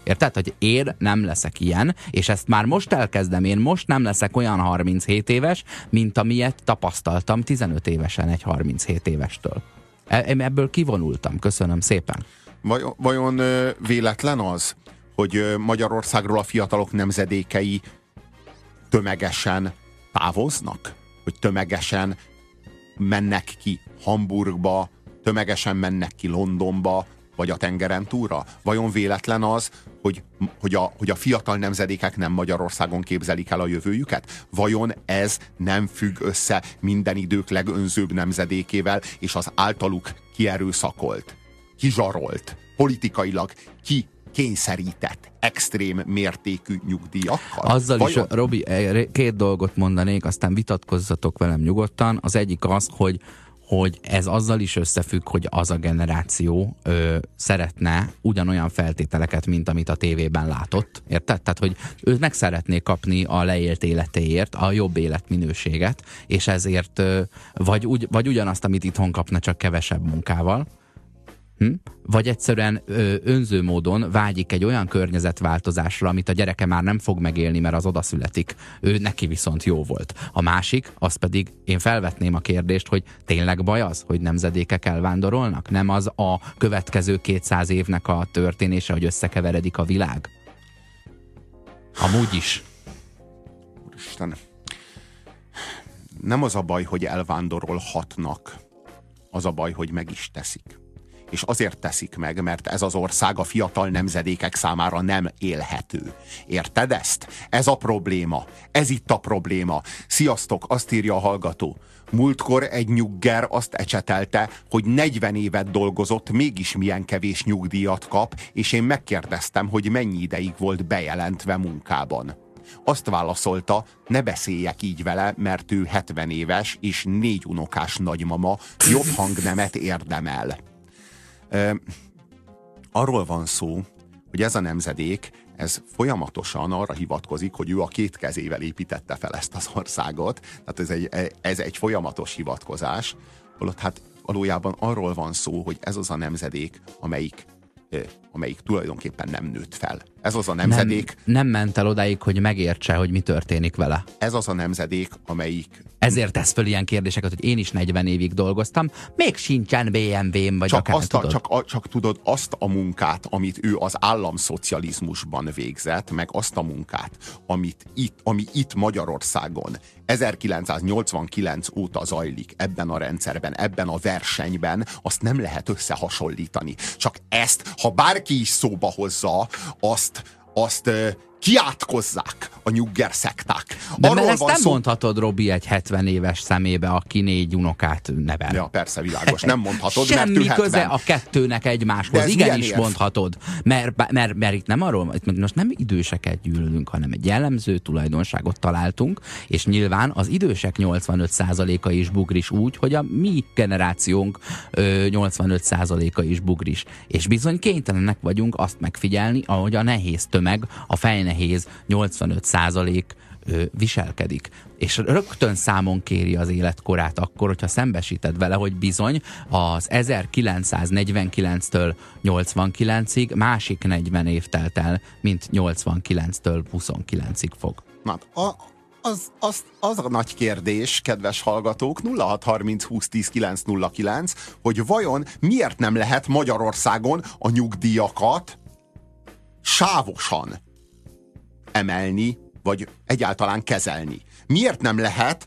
Érted? Hogy én nem leszek ilyen, és ezt már most elkezdem, én most nem leszek olyan 37 éves, mint amilyet tapasztaltam 15 évesen egy 37 évestől. Ebből kivonultam. Köszönöm szépen. Vajon véletlen az, hogy Magyarországról a fiatalok nemzedékei tömegesen távoznak? Hogy tömegesen mennek ki Hamburgba, tömegesen mennek ki Londonba, vagy a tengeren túlra? Vajon véletlen az, hogy a fiatal nemzedékek nem Magyarországon képzelik el a jövőjüket? Vajon ez nem függ össze minden idők legönzőbb nemzedékével, és az általuk kierőszakolt, kizsarolt, politikailag kényszerített, extrém mértékű nyugdíjakkal? Azzal vajon? Is, Robi, két dolgot mondanék, aztán vitatkozzatok velem nyugodtan. Az egyik az, hogy ez azzal is összefügg, hogy az a generáció szeretne ugyanolyan feltételeket, mint amit a tévében látott. Érted? Tehát, hogy ő meg szeretné kapni a leélt életéért a jobb életminőséget, és ezért vagy ugyanazt, amit itthon kapna, csak kevesebb munkával, vagy egyszerűen önző módon vágyik egy olyan környezetváltozásra, amit a gyereke már nem fog megélni, mert az odaszületik. Ő neki viszont jó volt. A másik, az pedig én felvetném a kérdést, hogy tényleg baj az, hogy nemzedékek elvándorolnak? Nem az a következő 200 évnek a történése, hogy összekeveredik a világ? Amúgy is. Úristen. Nem az a baj, hogy elvándorolhatnak. Az a baj, hogy meg is teszik. És azért teszik meg, mert ez az ország a fiatal nemzedékek számára nem élhető. Érted ezt? Ez a probléma. Ez itt a probléma. Sziasztok, azt írja a hallgató. Múltkor egy nyugger azt ecsetelte, hogy 40 évet dolgozott, mégis milyen kevés nyugdíjat kap, és én megkérdeztem, hogy mennyi ideig volt bejelentve munkában. Azt válaszolta, ne beszéljek így vele, mert ő 70 éves és 4 unokás nagymama, jobb hangnemet érdemel. Arról van szó, hogy ez a nemzedék, ez folyamatosan arra hivatkozik, hogy ő a 2 kezével építette fel ezt az országot. Tehát ez egy folyamatos hivatkozás. Holott hát valójában arról van szó, hogy ez az a nemzedék, amelyik tulajdonképpen nem nőtt fel. Ez az a nemzedék... Nem ment el odáig, hogy megértse, hogy mi történik vele. Ez az a nemzedék, amelyik... Ezért tesz föl ilyen kérdéseket, hogy én is 40 évig dolgoztam, még sincsen BMW-m, vagy akár tudod. Csak tudod azt a munkát, amit ő az államszocializmusban végzett, meg azt a munkát, ami itt Magyarországon 1989 óta zajlik ebben a rendszerben, ebben a versenyben, azt nem lehet összehasonlítani. Csak ezt, ha bárki is szóba hozza, azt kiátkozzák a nyugger szekták. De mert ezt nem mondhatod, Robi, egy 70 éves szemébe, aki 4 unokát nevel. Ja, persze, világos. Nem mondhatod, semmi mert ő 70. köze a kettőnek egymáshoz. Igenis mondhatod. Mert itt nem arról, itt most nem időseket gyűlölünk, hanem egy jellemző tulajdonságot találtunk, és nyilván az idősek 85%-a is bugris úgy, hogy a mi generációnk 85%-a is bugris. És bizony kénytelenek vagyunk azt megfigyelni, ahogy a nehéz tömeg, a fejnehéz 85% viselkedik. És rögtön számon kéri az életkorát akkor, hogyha szembesíted vele, hogy bizony az 1949-től 89-ig másik 40 év telt el, mint 89-től 29-ig fog. Na, az a nagy kérdés, kedves hallgatók, 0630 20 10 909, hogy vajon miért nem lehet Magyarországon a nyugdíjakat sávosan emelni, vagy egyáltalán kezelni. Miért nem lehet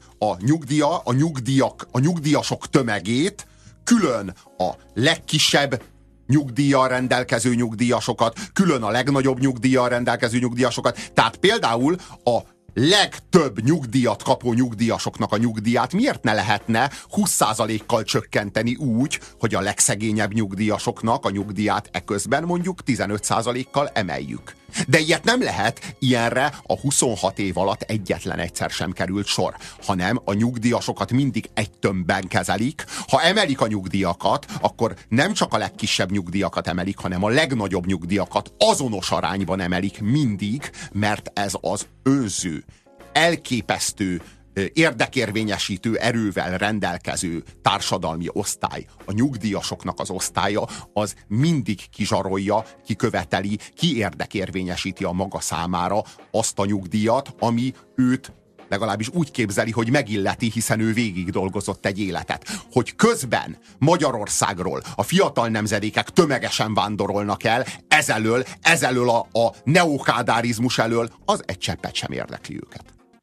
a nyugdíjasok tömegét külön a legkisebb nyugdíjjal rendelkező nyugdíjasokat, külön a legnagyobb nyugdíjjal rendelkező nyugdíjasokat, tehát például a legtöbb nyugdíjat kapó nyugdíjasoknak a nyugdíját miért ne lehetne 20%-kal csökkenteni úgy, hogy a legszegényebb nyugdíjasoknak a nyugdíját eközben mondjuk 15%-kal emeljük. De ilyet nem lehet, ilyenre a 26 év alatt egyetlen egyszer sem került sor, hanem a nyugdíjasokat mindig egy tömbben kezelik. Ha emelik a nyugdíjakat, akkor nem csak a legkisebb nyugdíjakat emelik, hanem a legnagyobb nyugdíjakat azonos arányban emelik mindig, mert ez az önző, elképesztő érdekérvényesítő erővel rendelkező társadalmi osztály, a nyugdíjasoknak az osztálya, az mindig kizsarolja, kiköveteli, ki érdekérvényesíti a maga számára azt a nyugdíjat, ami őt legalábbis úgy képzeli, hogy megilleti, hiszen ő végig dolgozott egy életet. Hogy közben Magyarországról a fiatal nemzedékek tömegesen vándorolnak el, ezelől a neokádárizmus elől, az egy cseppet sem érdekli őket.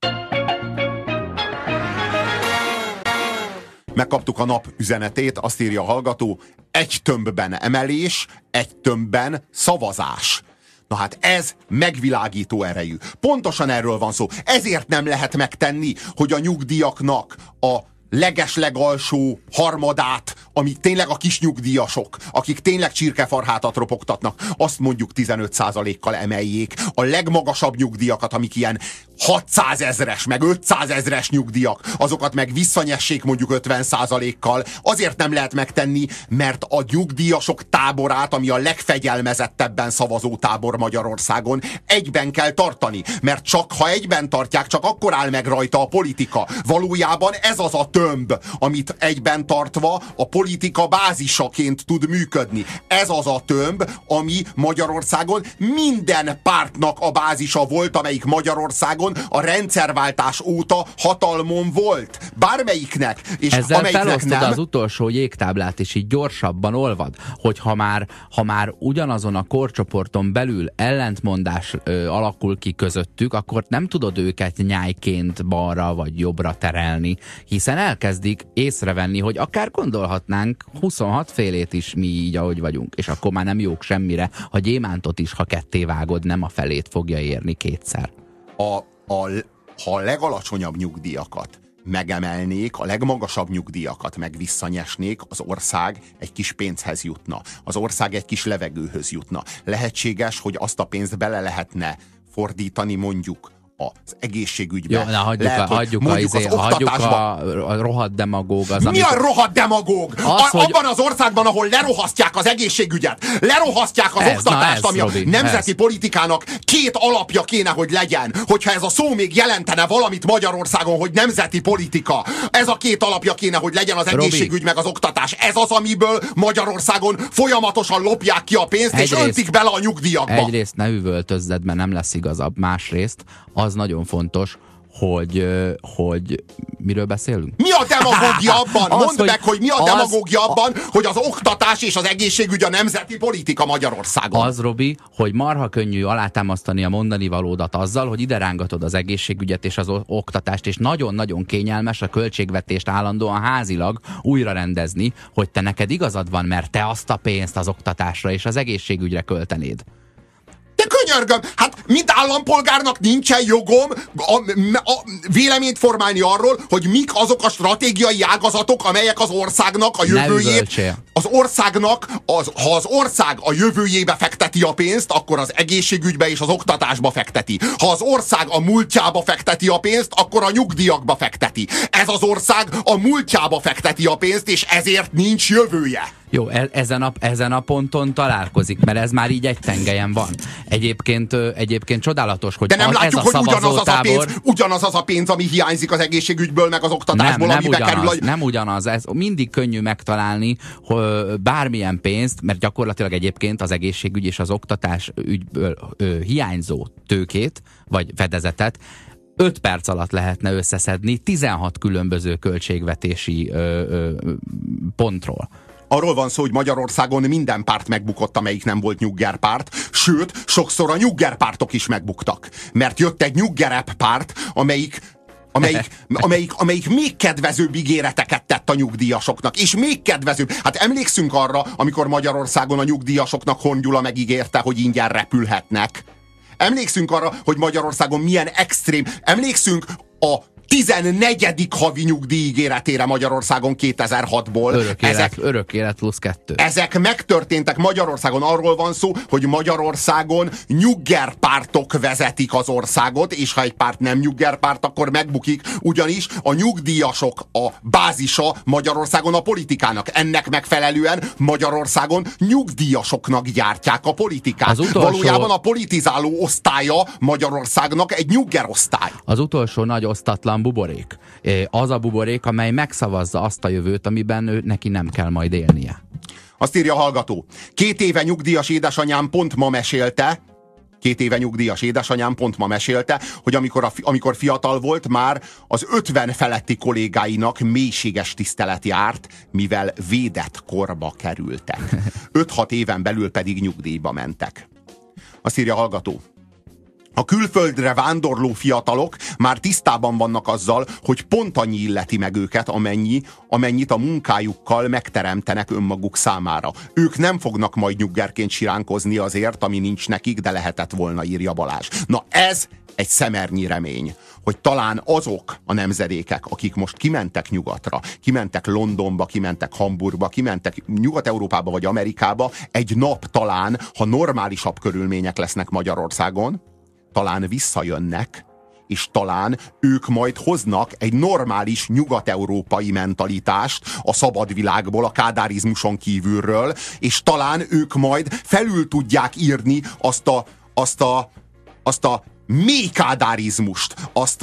Megkaptuk a nap üzenetét, azt írja a hallgató, egy tömbben emelés, egy tömbben szavazás. Na hát ez megvilágító erejű. Pontosan erről van szó. Ezért nem lehet megtenni, hogy a nyugdíjaknak a legeslegalsó harmadát, ami tényleg a kis nyugdíjasok, akik tényleg csirkefarhátat ropogtatnak, azt mondjuk 15%-kal emeljék. A legmagasabb nyugdíjakat, amik ilyen 600 000-es, meg 500 000-es nyugdíjak, azokat meg visszanyessék mondjuk 50%-kal. Azért nem lehet megtenni, mert a nyugdíjasok táborát, ami a legfegyelmezettebben szavazó tábor Magyarországon, egyben kell tartani. Mert csak ha egyben tartják, csak akkor áll meg rajta a politika. Valójában ez az a tömb, amit egyben tartva a politika bázisaként tud működni. Ez az a tömb, ami Magyarországon minden pártnak a bázisa volt, amelyik Magyarországon a rendszerváltás óta hatalmon volt. Bármelyiknek. És ezzel amelyiknek felosztod nem. az utolsó jégtáblát, és így gyorsabban olvad, hogy ha már ugyanazon a korcsoporton belül ellentmondás alakul ki közöttük, akkor nem tudod őket nyájként balra vagy jobbra terelni, hiszen elkezdik észrevenni, hogy akár gondolhatnánk 26 félét is mi így, ahogy vagyunk, és akkor már nem jók semmire, ha gyémántot is, ha ketté vágod, nem a felét fogja érni kétszer. Ha a legalacsonyabb nyugdíjakat megemelnék, a legmagasabb nyugdíjakat meg visszanyesnék, az ország egy kis pénzhez jutna. Az ország egy kis levegőhöz jutna. Lehetséges, hogy azt a pénzt bele lehetne fordítani mondjuk az egészségügybe. Jó, hagyjuk a rohadt demagóg. Mi a rohadt demagóg? Abban az országban, ahol lerohasztják az egészségügyet, lerohasztják az oktatást, ami a nemzeti politikának két alapja kéne, hogy legyen. Hogyha ez a szó még jelentene valamit Magyarországon, hogy nemzeti politika, ez a két alapja kéne, hogy legyen az egészségügy meg az oktatás. Ez az, amiből Magyarországon folyamatosan lopják ki a pénzt, és öntik bele a nyugdíjakba. Egyrészt ne üvöltözzed, mert nem lesz igazabb. Másrészt az nagyon fontos, hogy miről beszélünk? Mi a demagógia abban? Mondd meg, hogy mi a demagógia abban, hogy az oktatás és az egészségügy a nemzeti politika Magyarországon. Az, Robi, hogy marha könnyű alátámasztani a mondani valódat azzal, hogy ide rángatod az egészségügyet és az oktatást, és nagyon-nagyon kényelmes a költségvetést állandóan házilag újra rendezni, hogy te neked igazad van, mert te azt a pénzt az oktatásra és az egészségügyre költenéd. De könyörgöm, hát mint állampolgárnak nincsen jogom véleményt formálni arról, hogy mik azok a stratégiai ágazatok, amelyek az országnak a jövőjét... Ha az ország a jövőjébe fekteti a pénzt, akkor az egészségügybe és az oktatásba fekteti. Ha az ország a múltjába fekteti a pénzt, akkor a nyugdíjakba fekteti. Ez az ország a múltjába fekteti a pénzt, és ezért nincs jövője. Jó, ezen a ponton találkozik, mert ez már így egy tengelyen van. Egyébként csodálatos, hogy de nem látjuk, ez a hogy ugyanaz az a pénz, ami hiányzik az egészségügyből, meg az oktatásból, amibe kerül. Nem ugyanaz, ez mindig könnyű megtalálni bármilyen pénzt, mert gyakorlatilag egyébként az egészségügy és az oktatás ügyből hiányzó tőkét, vagy fedezetet 5 perc alatt lehetne összeszedni 16 különböző költségvetési pontról. Arról van szó, hogy Magyarországon minden párt megbukott, amelyik nem volt nyuggerpárt, sőt, sokszor a nyuggerpártok is megbuktak. Mert jött egy nyuggerebb párt, amelyik még kedvezőbb ígéreteket tett a nyugdíjasoknak, és még kedvezőbb. Hát emlékszünk arra, amikor Magyarországon a nyugdíjasoknak Horn Gyula megígérte, hogy ingyen repülhetnek. Emlékszünk arra, hogy Magyarországon milyen extrém... Emlékszünk a 14. havi nyugdíj ígéretére Magyarországon 2006-ból. Örök élet plusz 2. Ezek megtörténtek Magyarországon. Arról van szó, hogy Magyarországon nyuggerpártok vezetik az országot, és ha egy párt nem nyuggerpárt, akkor megbukik, ugyanis a nyugdíjasok a bázisa Magyarországon a politikának. Ennek megfelelően Magyarországon nyugdíjasoknak gyártják a politikát. Valójában a politizáló osztálya Magyarországnak egy nyuggerosztály. Az utolsó nagy osztatlan buborék. Az a buborék, amely megszavazza azt a jövőt, amiben neki nem kell majd élnie. Azt írja a hallgató. 2 éve nyugdíjas édesanyám pont ma mesélte, hogy amikor fiatal volt, már az 50 feletti kollégáinak mélységes tisztelet járt, mivel védett korba kerültek. 5-6 éven belül pedig nyugdíjba mentek. Azt írja a hallgató. A külföldre vándorló fiatalok már tisztában vannak azzal, hogy pont annyi illeti meg őket, amennyit a munkájukkal megteremtenek önmaguk számára. Ők nem fognak majd nyuggerként siránkozni azért, ami nincs nekik, de lehetett volna, írja Balázs. Na ez egy szemernyi remény, hogy talán azok a nemzedékek, akik most kimentek nyugatra, kimentek Londonba, kimentek Hamburgba, kimentek Nyugat-Európába vagy Amerikába, egy nap talán, ha normálisabb körülmények lesznek Magyarországon, talán visszajönnek, és talán ők majd hoznak egy normális nyugat-európai mentalitást a szabad világból, a kádárizmuson kívülről, és talán ők majd felül tudják írni azt a mély kádárizmust,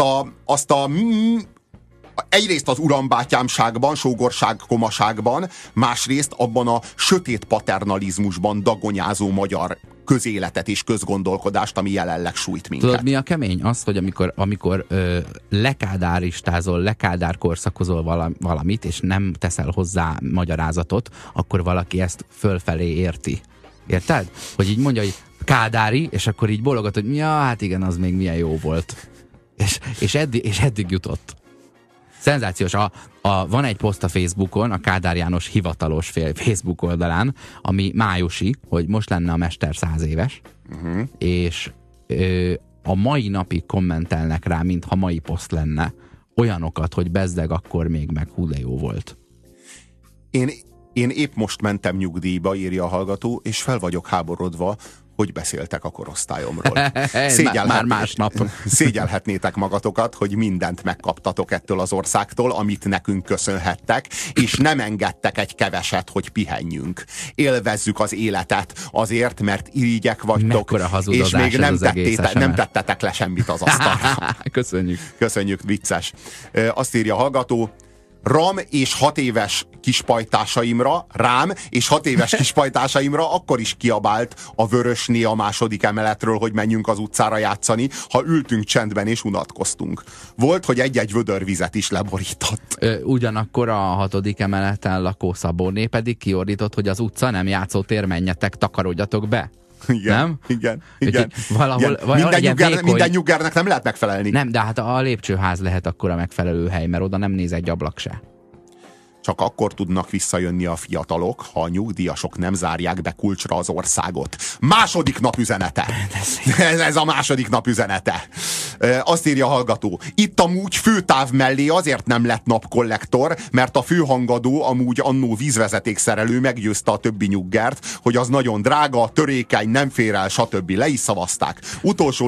egyrészt az urambátyámságban, sógorság-komaságban, másrészt abban a sötét paternalizmusban dagonyázó magyar közéletet és közgondolkodást, ami jelenleg sújt minket. Tudod, mi a kemény? Az, hogy amikor lekádáristázol, lekádárkorszakozol valamit, és nem teszel hozzá magyarázatot, akkor valaki ezt fölfelé érti. Érted? Hogy így mondja, hogy kádári, és akkor így bólogat, hogy ja, hát igen, az még milyen jó volt. És eddig jutott. Szenzációs. Van egy poszt a Facebookon, a Kádár János hivatalos Facebook oldalán, ami májusi, hogy most lenne a mester 100 éves, és a mai napig kommentelnek rá, mintha mai poszt lenne, olyanokat, hogy bezdeg, akkor még meg hú de jó volt. Én épp most mentem nyugdíjba, írja a hallgató, és fel vagyok háborodva, hogy beszéltek a korosztályomról. Már másnap. Szégyelhetnétek magatokat, hogy mindent megkaptatok ettől az országtól, amit nekünk köszönhettek, és nem engedtek egy keveset, hogy pihenjünk. Élvezzük az életet azért, mert irigyek vagytok, és még nem tettetek le semmit az asztalra. Köszönjük, vicces. Azt írja a hallgató, rám és 6 éves kispajtásaimra akkor is kiabált a Vörösné a 2. emeletről, hogy menjünk az utcára játszani, ha ültünk csendben és unatkoztunk. Volt, hogy egy-egy vödör vizet is leborított. Ugyanakkor a 6. emeleten lakó Szabóné pedig kiordított, hogy az utca nem játszótér, menjetek, takarodjatok be. Igen, nem? Igen. Valahol minden nyuggernek nem lehet megfelelni. Nem, de hát a lépcsőház lehet akkor a megfelelő hely, mert oda nem néz egy ablak se. Csak akkor tudnak visszajönni a fiatalok, ha a nyugdíjasok nem zárják be kulcsra az országot. Második nap üzenete. Ez a második nap üzenete. Azt írja a hallgató. Itt amúgy főtáv mellé azért nem lett napkollektor, mert a főhangadó amúgy annó vízvezetékszerelő meggyőzte a többi nyuggert, hogy az nagyon drága, törékeny, nem fér el, stb. Le is szavazták. Utolsó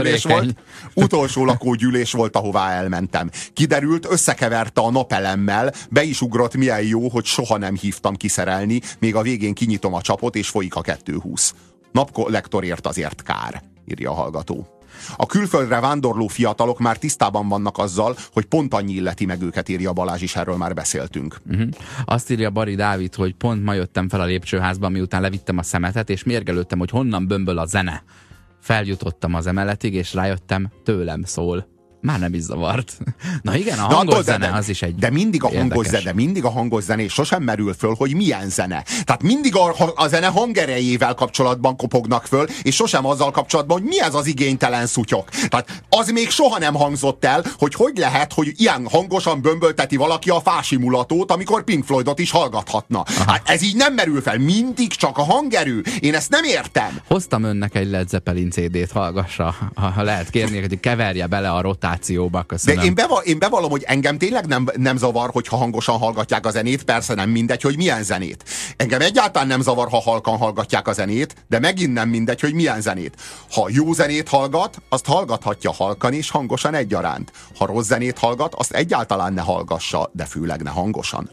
lakógyűlés volt, ahová elmentem. Kiderült, összekeverte a napelemmel, be is ugrott, milyen jó, hogy soha nem hívtam kiszerelni, még a végén kinyitom a csapot, és folyik a 220. Napkollektorért azért kár, írja a hallgató. A külföldre vándorló fiatalok már tisztában vannak azzal, hogy pont annyi illeti meg őket, írja Balázs, is erről már beszéltünk. Azt írja Bari Dávid, hogy pont ma jöttem fel a lépcsőházba, miután levittem a szemetet, és mérgelődtem, hogy honnan bömböl a zene. Feljutottam az emeletig, és rájöttem, tőlem szól. Már nem is zavart. Na igen, a hangos zene az is egy de mindig a hangos zene, és sosem merül föl, hogy milyen zene. Tehát mindig a zene hangerejével kapcsolatban kopognak föl, és sosem azzal kapcsolatban, hogy mi ez az igénytelen szutyok. Tehát az még soha nem hangzott el, hogy lehet, hogy ilyen hangosan bömbölteti valaki a fásimulatót, amikor Pink Floydot is hallgathatna. Hát ez így nem merül fel, mindig csak a hangerő. Én ezt nem értem. Hoztam önnek egy Led Zeppelin CD-t, hallgassa, ha lehet kérni, hogy keverje bele a rotációba, köszönöm. De én bevallom, hogy engem tényleg nem zavar, hogyha hangosan hallgatják a zenét, persze nem mindegy, hogy milyen zenét. Engem egyáltalán nem zavar, ha halkan hallgatják a zenét, de megint nem mindegy, hogy milyen zenét. Ha jó zenét hallgat, azt hallgathatja halkan és hangosan egyaránt. Ha rossz zenét hallgat, azt egyáltalán ne hallgassa, de főleg ne hangosan.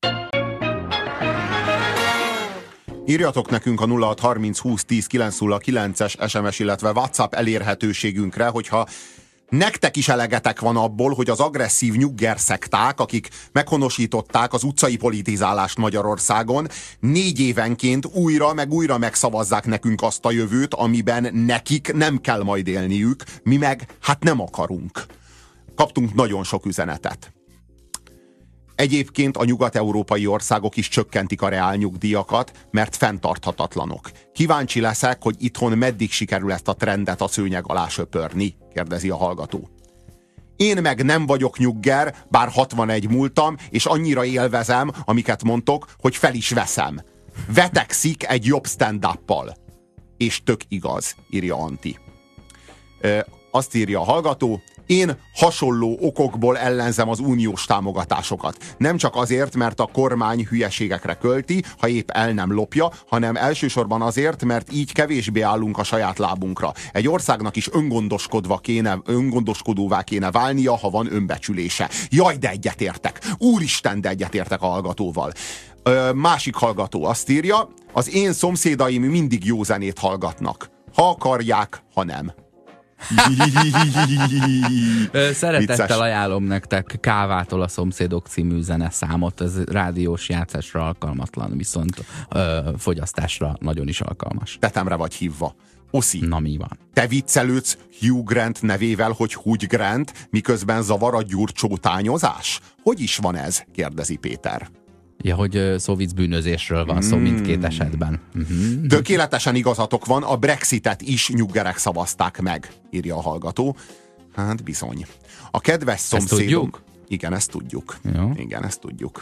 Írjatok nekünk a 0630 20 10 909-es SMS, illetve WhatsApp elérhetőségünkre, hogyha Nektek is elegetek van abból, hogy az agresszív nyugger szekták, akik meghonosították az utcai politizálást Magyarországon, 4 évenként újra meg újra megszavazzák nekünk azt a jövőt, amiben nekik nem kell majd élniük, mi meg hát nem akarunk. Kaptunk nagyon sok üzenetet. Egyébként a nyugat-európai országok is csökkentik a reálnyugdíjakat, mert fenntarthatatlanok. Kíváncsi leszek, hogy itthon meddig sikerül ezt a trendet a szőnyeg alá söpörni, kérdezi a hallgató. Én meg nem vagyok nyugger, bár 61 múltam, és annyira élvezem, amiket mondtok, hogy fel is veszem. Vetekszik egy jobb stand-uppal. És tök igaz, írja Anti. Azt írja a hallgató, én hasonló okokból ellenzem az uniós támogatásokat. Nem csak azért, mert a kormány hülyeségekre költi, ha épp el nem lopja, hanem elsősorban azért, mert így kevésbé állunk a saját lábunkra. Egy országnak is öngondoskodóvá kéne válnia, ha van önbecsülése. Jaj, de egyetértek! Úristen, de egyetértek a hallgatóval. Másik hallgató azt írja, az én szomszédaim mindig jó zenét hallgatnak. Ha akarják, ha nem. Szeretettel ajánlom nektek Kávától a Szomszédok című zeneszámot. Ez rádiós játszásra alkalmatlan, viszont fogyasztásra nagyon is alkalmas. Tetemre vagy hívva. Oszi, na mi van? Te viccelődsz Hugh Grant nevével, hogy Hugh Grant, miközben zavar a gyurcsótányozás? Hogy is van ez? Kérdezi Péter. Ja, hogy szó vicc bűnözésről van szó mindkét esetben. Tökéletesen igazatok van, a Brexitet is nyuggerek szavazták meg, írja a hallgató. Hát bizony. A kedves szomszédom... Ezt tudjuk? Igen, ezt tudjuk. Jó. Igen, ezt tudjuk.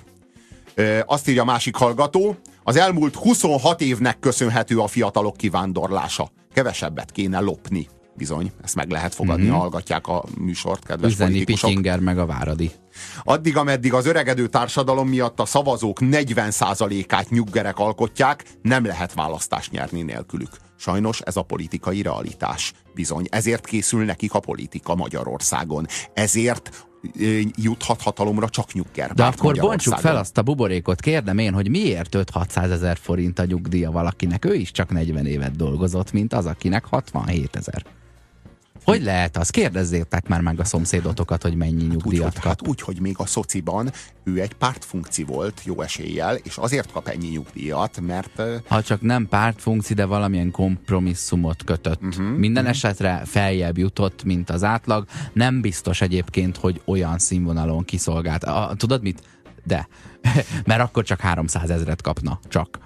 Azt írja a másik hallgató, az elmúlt 26 évnek köszönhető a fiatalok kivándorlása. Kevesebbet kéne lopni. Bizony, ezt meg lehet fogadni, hallgatják a műsort, kedves Üzeni politikusok. Pityinger meg a Váradi. Addig, ameddig az öregedő társadalom miatt a szavazók 40%-át nyuggerek alkotják, nem lehet választást nyerni nélkülük. Sajnos ez a politikai realitás. Bizony, ezért készül nekik a politika Magyarországon. Ezért juthat hatalomra csak nyugger. De akkor bontsuk fel azt a buborékot, kérdem én, hogy miért 5-600 ezer forint a nyugdíja valakinek? Ő is csak 40 évet dolgozott, mint az, akinek 67 000. Hogy lehet az? Kérdezzétek már meg a szomszédotokat, hogy mennyi nyugdíjat kap. Hát úgy, hogy még a szociban ő egy pártfunkci volt, jó eséllyel, és azért kap ennyi nyugdíjat, mert... Ha csak nem pártfunkci, de valamilyen kompromisszumot kötött. Minden esetre feljebb jutott, mint az átlag. Nem biztos egyébként, hogy olyan színvonalon kiszolgált. Tudod mit? De. Mert akkor csak 300 000 kapna. Csak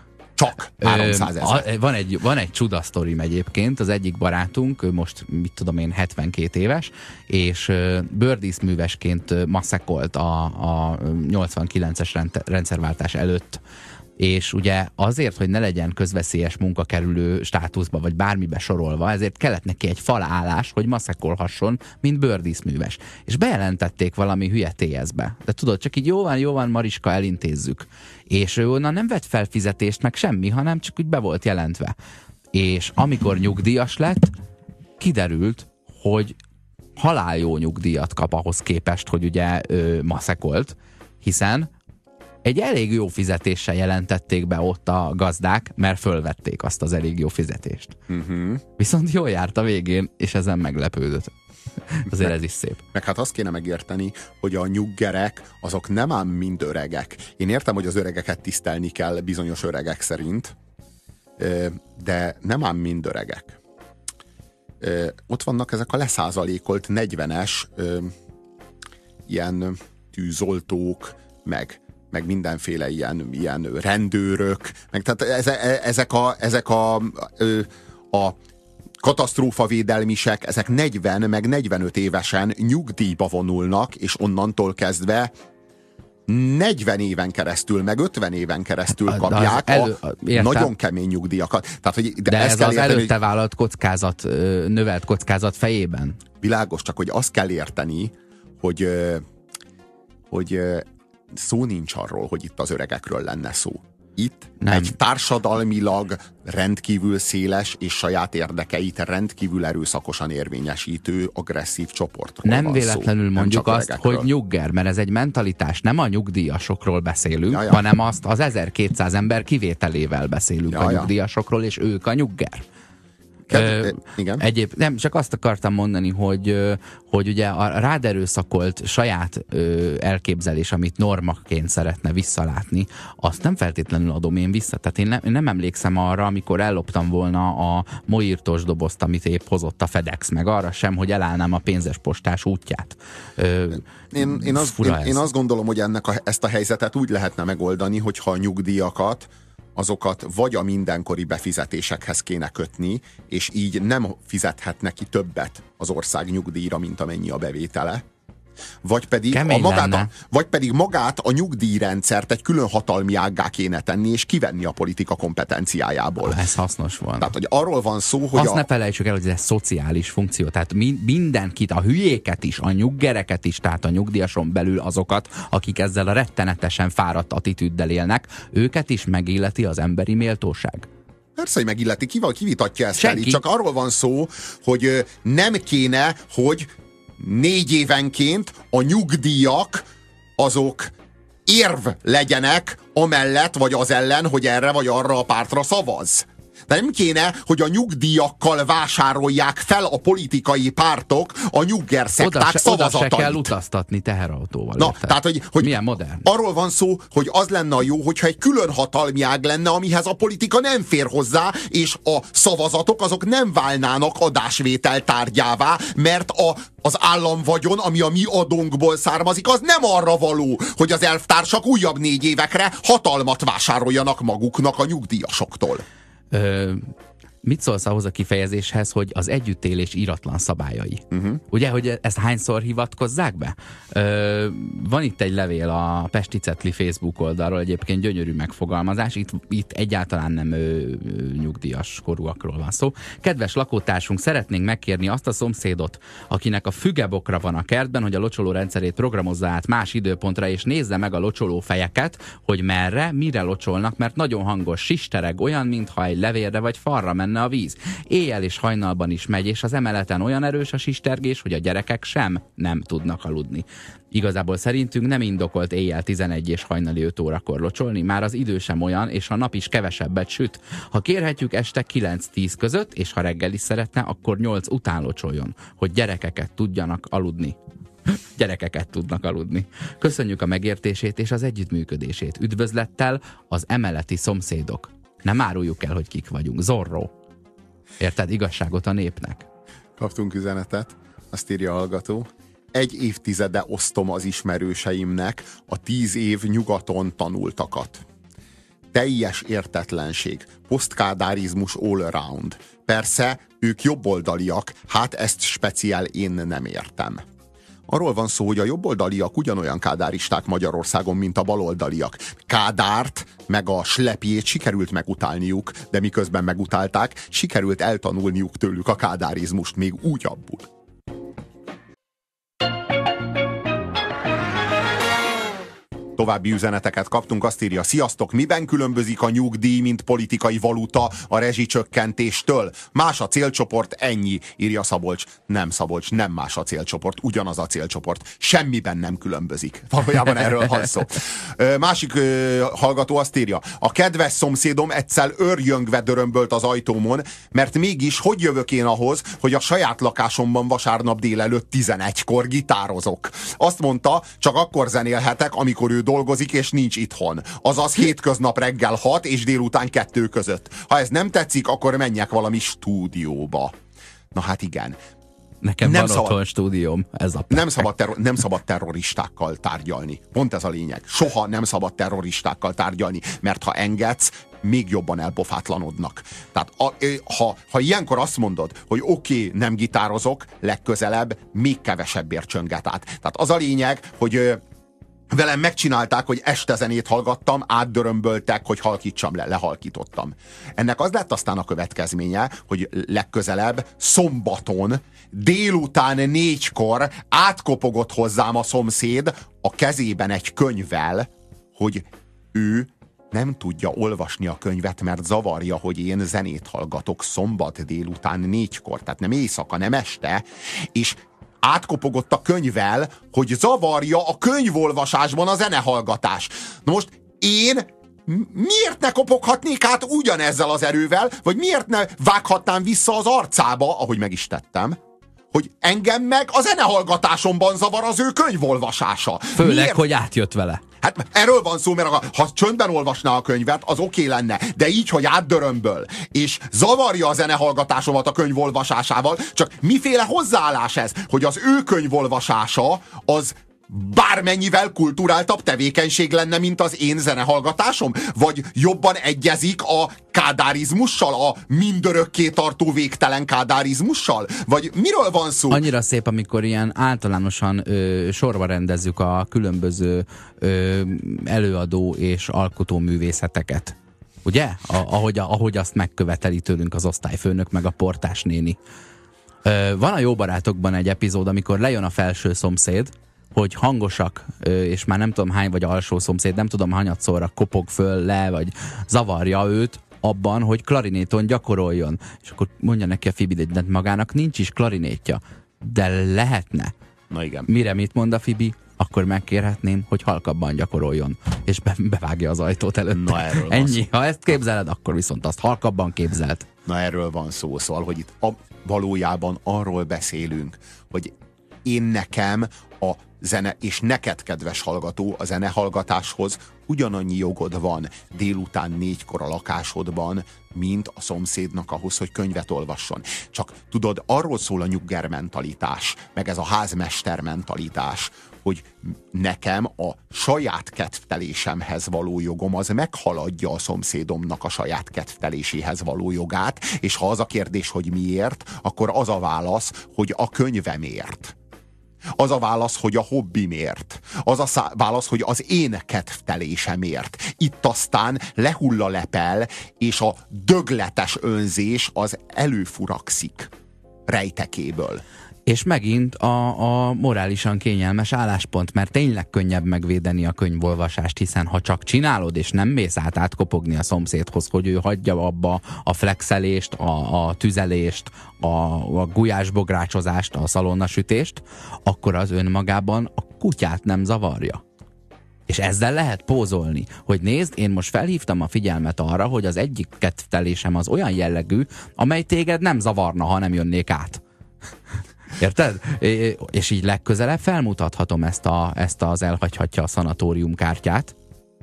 300 000. Van egy csuda sztorim egyébként, az egyik barátunk, ő most, mit tudom én, 72 éves, és bőrdíszművesként maszekolt a 89-es rendszerváltás előtt, és ugye azért, hogy ne legyen közveszélyes munkakerülő státuszba, vagy bármibe sorolva, ezért kellett neki egy falállás, hogy maszekolhasson, mint bőrdíszműves. És bejelentették valami hülye TS-be. De tudod, csak így jó van, Mariska, elintézzük. És ő onnan nem vett fel fizetést, meg semmi, hanem csak úgy be volt jelentve. És amikor nyugdíjas lett, kiderült, hogy haláljó nyugdíjat kap ahhoz képest, hogy ugye maszekolt, hiszen egy elég jó fizetéssel jelentették be ott a gazdák, mert fölvették azt az elég jó fizetést. Viszont jól járt a végén, és ezen meglepődött. Azért ez is szép. Meg hát azt kéne megérteni, hogy a nyuggerek azok nem ám mind öregek. Én értem, hogy az öregeket tisztelni kell bizonyos öregek szerint, de nem ám mind öregek. Ott vannak ezek a leszázalékolt 40-es ilyen tűzoltók, meg mindenféle ilyen rendőrök, meg tehát ezek a katasztrófavédelmisek, ezek 40 meg 45 évesen nyugdíjba vonulnak, és onnantól kezdve 40 éven keresztül, meg 50 éven keresztül kapják a nagyon kemény nyugdíjakat. Tehát, hogy de ez kell az érteni, előtte vállalt kockázat, növelt kockázat fejében? Világos, csak hogy azt kell érteni, hogy szó nincs arról, hogy itt az öregekről lenne szó. Itt nem. Egy társadalmilag rendkívül széles és saját érdekeit rendkívül erőszakosan érvényesítő agresszív csoportról nem van véletlenül szó. mondjuk nem azt, hogy nyugger, mert ez egy mentalitás. Nem a nyugdíjasokról beszélünk, hanem az 1200 ember kivételével beszélünk a nyugdíjasokról, és ők a nyugger. Igen. Nem, csak azt akartam mondani, hogy ugye a rád erőszakolt saját elképzelés, amit normaként szeretne visszalátni, azt nem feltétlenül adom én vissza. Tehát én nem emlékszem arra, amikor elloptam volna a moirtos dobozt, amit épp hozott a FedEx, meg arra sem, hogy elállnám a pénzes postás útját. Én azt gondolom, hogy ezt a helyzetet úgy lehetne megoldani, hogyha a nyugdíjakat azokat vagy a mindenkori befizetésekhez kéne kötni, és így nem fizethet neki többet az ország nyugdíjra, mint amennyi a bevétele. Vagy pedig magát a nyugdíjrendszert egy külön hatalmi ággá kéne tenni, és kivenni a politika kompetenciájából. Ez hasznos volna. Tehát, hogy arról van szó, hogy azt ne felejtsük el, hogy ez szociális funkció. Tehát mindenkit, a hülyéket is, a nyuggereket is, tehát a nyugdíjason belül azokat, akik ezzel a rettenetesen fáradt attitűddel élnek, őket is megilleti az emberi méltóság. Persze, hogy megilleti. Ki vitatja ezt Senki. el? Csak arról van szó, hogy nem kéne, hogy 4 évenként a nyugdíjak azok érv legyenek amellett vagy az ellen, hogy erre vagy arra a pártra szavaz. De nem kéne, hogy a nyugdíjakkal vásárolják fel a politikai pártok a nyuggerszekták szavazatait. Oda se kell utaztatni teherautóval. Na, tehát, hogy milyen modern. Arról van szó, hogy az lenne a jó, hogyha egy külön hatalmi ág lenne, amihez a politika nem fér hozzá, és a szavazatok azok nem válnának adásvétel tárgyává, mert az államvagyon, ami a mi adónkból származik, az nem arra való, hogy az elvtársak újabb 4 évekre hatalmat vásároljanak maguknak a nyugdíjasoktól. Mit szólsz ahhoz a kifejezéshez, hogy az együttélés íratlan szabályai? Ugye, hogy ezt hányszor hivatkozzák be? Van itt egy levél a Pesti Cetli Facebook oldalról, egyébként gyönyörű megfogalmazás, itt egyáltalán nem nyugdíjas korúakról van szó. Kedves lakótársunk, szeretnénk megkérni azt a szomszédot, akinek a fügebokra van a kertben, hogy a locsoló rendszerét programozza át más időpontra, és nézze meg a locsoló fejeket, hogy merre, mire locsolnak, mert nagyon hangos sistereg, olyan, mintha egy levélre vagy falra menne a víz. Éjjel és hajnalban is megy, és az emeleten olyan erős a sistergés, hogy a gyerekek sem nem tudnak aludni. Igazából szerintünk nem indokolt éjjel 11 és hajnali 5 órakor locsolni, már az idő sem olyan, és a nap is kevesebbet süt. Ha kérhetjük este 9-10 között, és ha reggel is szeretne, akkor 8 után locsoljon, hogy gyerekeket tudjanak aludni. Gyerekeket tudnak aludni. Köszönjük a megértését és az együttműködését. Üdvözlettel az emeleti szomszédok. Nem áruljuk el, hogy kik vagyunk. Zorro. Érted? Igazságot a népnek. Kaptunk üzenetet, azt írja a hallgató. 1 évtizede osztom az ismerőseimnek a 10 év nyugaton tanultakat. Teljes értetlenség, posztkádárizmus all around. Persze, ők jobboldaliak, hát ezt speciál én nem értem. Arról van szó, hogy a jobboldaliak ugyanolyan kádáristák Magyarországon, mint a baloldaliak. Kádárt meg a slepjét sikerült megutálniuk, de miközben megutálták, sikerült eltanulniuk tőlük a kádárizmust még újabbul. További üzeneteket kaptunk, azt írja: sziasztok, miben különbözik a nyugdíj, mint politikai valuta a rezsicsökkentéstől? Más a célcsoport, ennyi, írja Szabolcs. Nem, Szabolcs, nem más a célcsoport, ugyanaz a célcsoport. Semmiben nem különbözik. Valójában erről van szó. Másik hallgató azt írja: a kedves szomszédom egyszer örjöngve dörömbölt az ajtómon, mert mégis hogy jövök én ahhoz, hogy a saját lakásomban vasárnap délelőtt 11-kor gitározok? Azt mondta, csak akkor zenélhetek, amikor ő dolgozik és nincs itthon. Azaz hétköznap reggel 6 és délután 2 között. Ha ez nem tetszik, akkor menjek valami stúdióba. Na hát igen. Nekem nem van otthon stúdióm, ez a nem szabad terroristákkal tárgyalni. Pont ez a lényeg. Soha nem szabad terroristákkal tárgyalni, mert ha engedsz, még jobban elpofátlanodnak. Tehát ha ilyenkor azt mondod, hogy oké, nem gitározok, legközelebb még kevesebbért csönget át. Tehát az a lényeg, hogy velem megcsinálták, hogy este zenét hallgattam, átdörömböltek, hogy halkítsam le, lehalkítottam. Ennek az lett aztán a következménye, hogy legközelebb szombaton délután 4-kor átkopogott hozzám a szomszéd a kezében egy könyvvel, hogy ő nem tudja olvasni a könyvet, mert zavarja, hogy én zenét hallgatok szombat délután 4-kor, tehát nem éjszaka, nem este, és átkopogott a könyvvel, hogy zavarja a könyvolvasásban a zenehallgatás. Na most én miért ne kopoghatnék át ugyanezzel az erővel, vagy miért ne vághatnám vissza az arcába, ahogy meg is tettem, hogy engem meg a zenehallgatásomban zavar az ő könyvolvasása. Főleg, miért? Hogy átjött vele. Hát erről van szó, mert ha csöndben olvasná a könyvet, az oké lenne, de így, hogy átdörömböl, és zavarja a zenehallgatásomat a könyvolvasásával, csak miféle hozzáállás ez, hogy az ő könyvolvasása az bármennyivel kulturáltabb tevékenység lenne, mint az én zenehallgatásom? Vagy jobban egyezik a kádárizmussal, a mindörökké tartó végtelen kádárizmussal? Vagy miről van szó? Annyira szép, amikor ilyen általánosan sorba rendezzük a különböző előadó és alkotóművészeteket. Ugye? Ahogy azt megköveteli tőlünk az osztályfőnök meg a portás néni. Van a Jó barátokban egy epizód, amikor lejön a felső szomszéd, hogy hangosak, és már nem tudom hány, vagy alsó szomszéd, nem tudom hanyatszorra kopog föl le, vagy zavarja őt abban, hogy klarinéton gyakoroljon. És akkor mondja neki a Fibi, de magának nincs is klarinétja, de lehetne. Na igen. Mire mit mond a Fibi? Akkor megkérhetném, hogy halkabban gyakoroljon. És bevágja az ajtót előtte. Na, erről ennyi. Ha ezt képzeled, akkor viszont azt halkabban képzeld. Na, erről van szó, szóval, hogy itt valójában arról beszélünk, hogy én nekem a zene, és neked, kedves hallgató, a zenehallgatáshoz ugyanannyi jogod van délután 4-kor a lakásodban, mint a szomszédnak ahhoz, hogy könyvet olvasson. Csak tudod, arról szól a nyugger mentalitás, meg ez a házmester mentalitás, hogy nekem a saját kedvtelésemhez való jogom az meghaladja a szomszédomnak a saját kedvteléséhez való jogát, és ha az a kérdés, hogy miért, akkor az a válasz, hogy a könyvemért. Az a válasz, hogy a hobbimért. Az a válasz, hogy az én kedvtelésemért. Itt aztán lehull a lepel, és a dögletes önzés az előfurakszik rejtekéből. És megint a morálisan kényelmes álláspont, mert tényleg könnyebb megvédeni a könyvolvasást, hiszen ha csak csinálod, és nem mész átkopogni a szomszédhoz, hogy ő hagyja abba a flexelést, a tüzelést, a gulyásbográcsozást, a szalonnasütést, akkor az önmagában a kutyát nem zavarja. És ezzel lehet pózolni, hogy nézd, én most felhívtam a figyelmet arra, hogy az egyik kedvtelésem az olyan jellegű, amely téged nem zavarna, ha nem jönnék át. Érted? És így legközelebb felmutathatom ezt az elhagyhatja a szanatórium kártyát,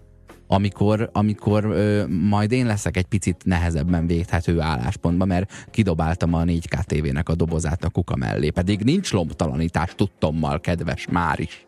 amikor majd én leszek egy picit nehezebben védhető álláspontban, mert kidobáltam a 4K tévének a dobozát a kuka mellé. Pedig nincs lombtalanítás tudtommal, kedves Máris.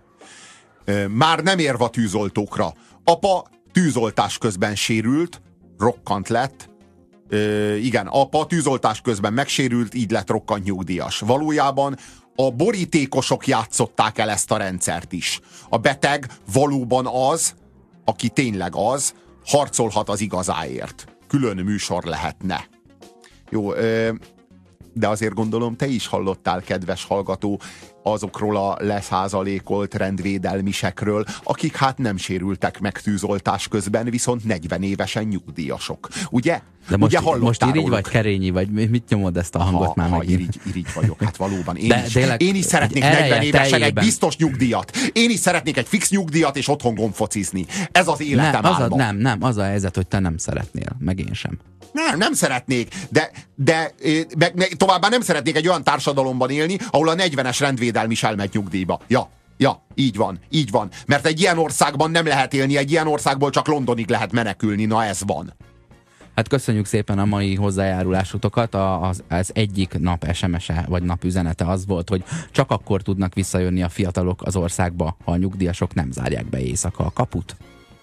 Már nem érve a tűzoltókra. Apa tűzoltás közben sérült, rokkant lett. Igen, apa tűzoltás közben megsérült, így lett rokkant nyugdíjas. Valójában a borítékosok játszották el ezt a rendszert is. A beteg valóban az, aki tényleg az, harcolhat az igazáért. Külön műsor lehetne. Jó, de azért gondolom, te is hallottál, kedves hallgató, azokról a leszázalékolt rendvédelmisekről, akik hát nem sérültek meg tűzoltás közben, viszont 40 évesen nyugdíjasok. Ugye? De most irigy vagy Kerényi, vagy mit nyomod ezt a hangot már megint? Irigy vagyok, hát valóban. Én is szeretnék 40 évesen egy biztos nyugdíjat. Én is szeretnék egy fix nyugdíjat, és otthon gombfocizni. Ez az életem álma. Nem, az a helyzet, hogy te nem szeretnél, meg én sem. Nem szeretnék, de továbbá nem szeretnék egy olyan társadalomban élni, ahol a 40-es rendvédelmi is elmegy nyugdíjba. Ja, így van. Mert egy ilyen országban nem lehet élni, egy ilyen országból csak Londonig lehet menekülni, na ez van. Hát köszönjük szépen a mai hozzájárulásotokat. Az egyik nap SMS-e vagy napüzenete az volt, hogy csak akkor tudnak visszajönni a fiatalok az országba, ha a nyugdíjasok nem zárják be éjszaka a kaput.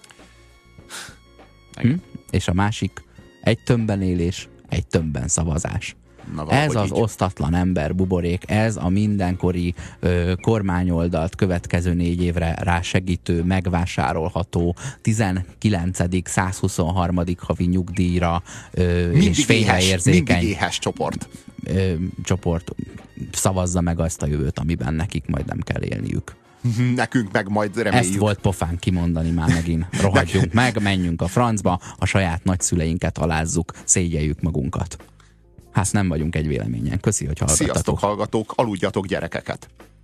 És a másik, egy tömbben élés, egy tömbben szavazás. Ez az osztatlan ember buborék, ez a mindenkori kormányoldalt következő 4 évre rásegítő, megvásárolható 19. 123. havi nyugdíjra és fényreérzékeny mindig éhes csoport szavazza meg azt a jövőt, amiben nekik majd nem kell élniük. Nekünk meg majd reméljük. Ezt volt pofán kimondani már megint. Rohadjunk meg, menjünk a francba, a saját nagyszüleinket alázzuk, szégyeljük magunkat. Hát nem vagyunk egy véleményen. Köszi, hogy hallgattatok. Sziasztok, hallgatók, aludjatok, gyerekeket!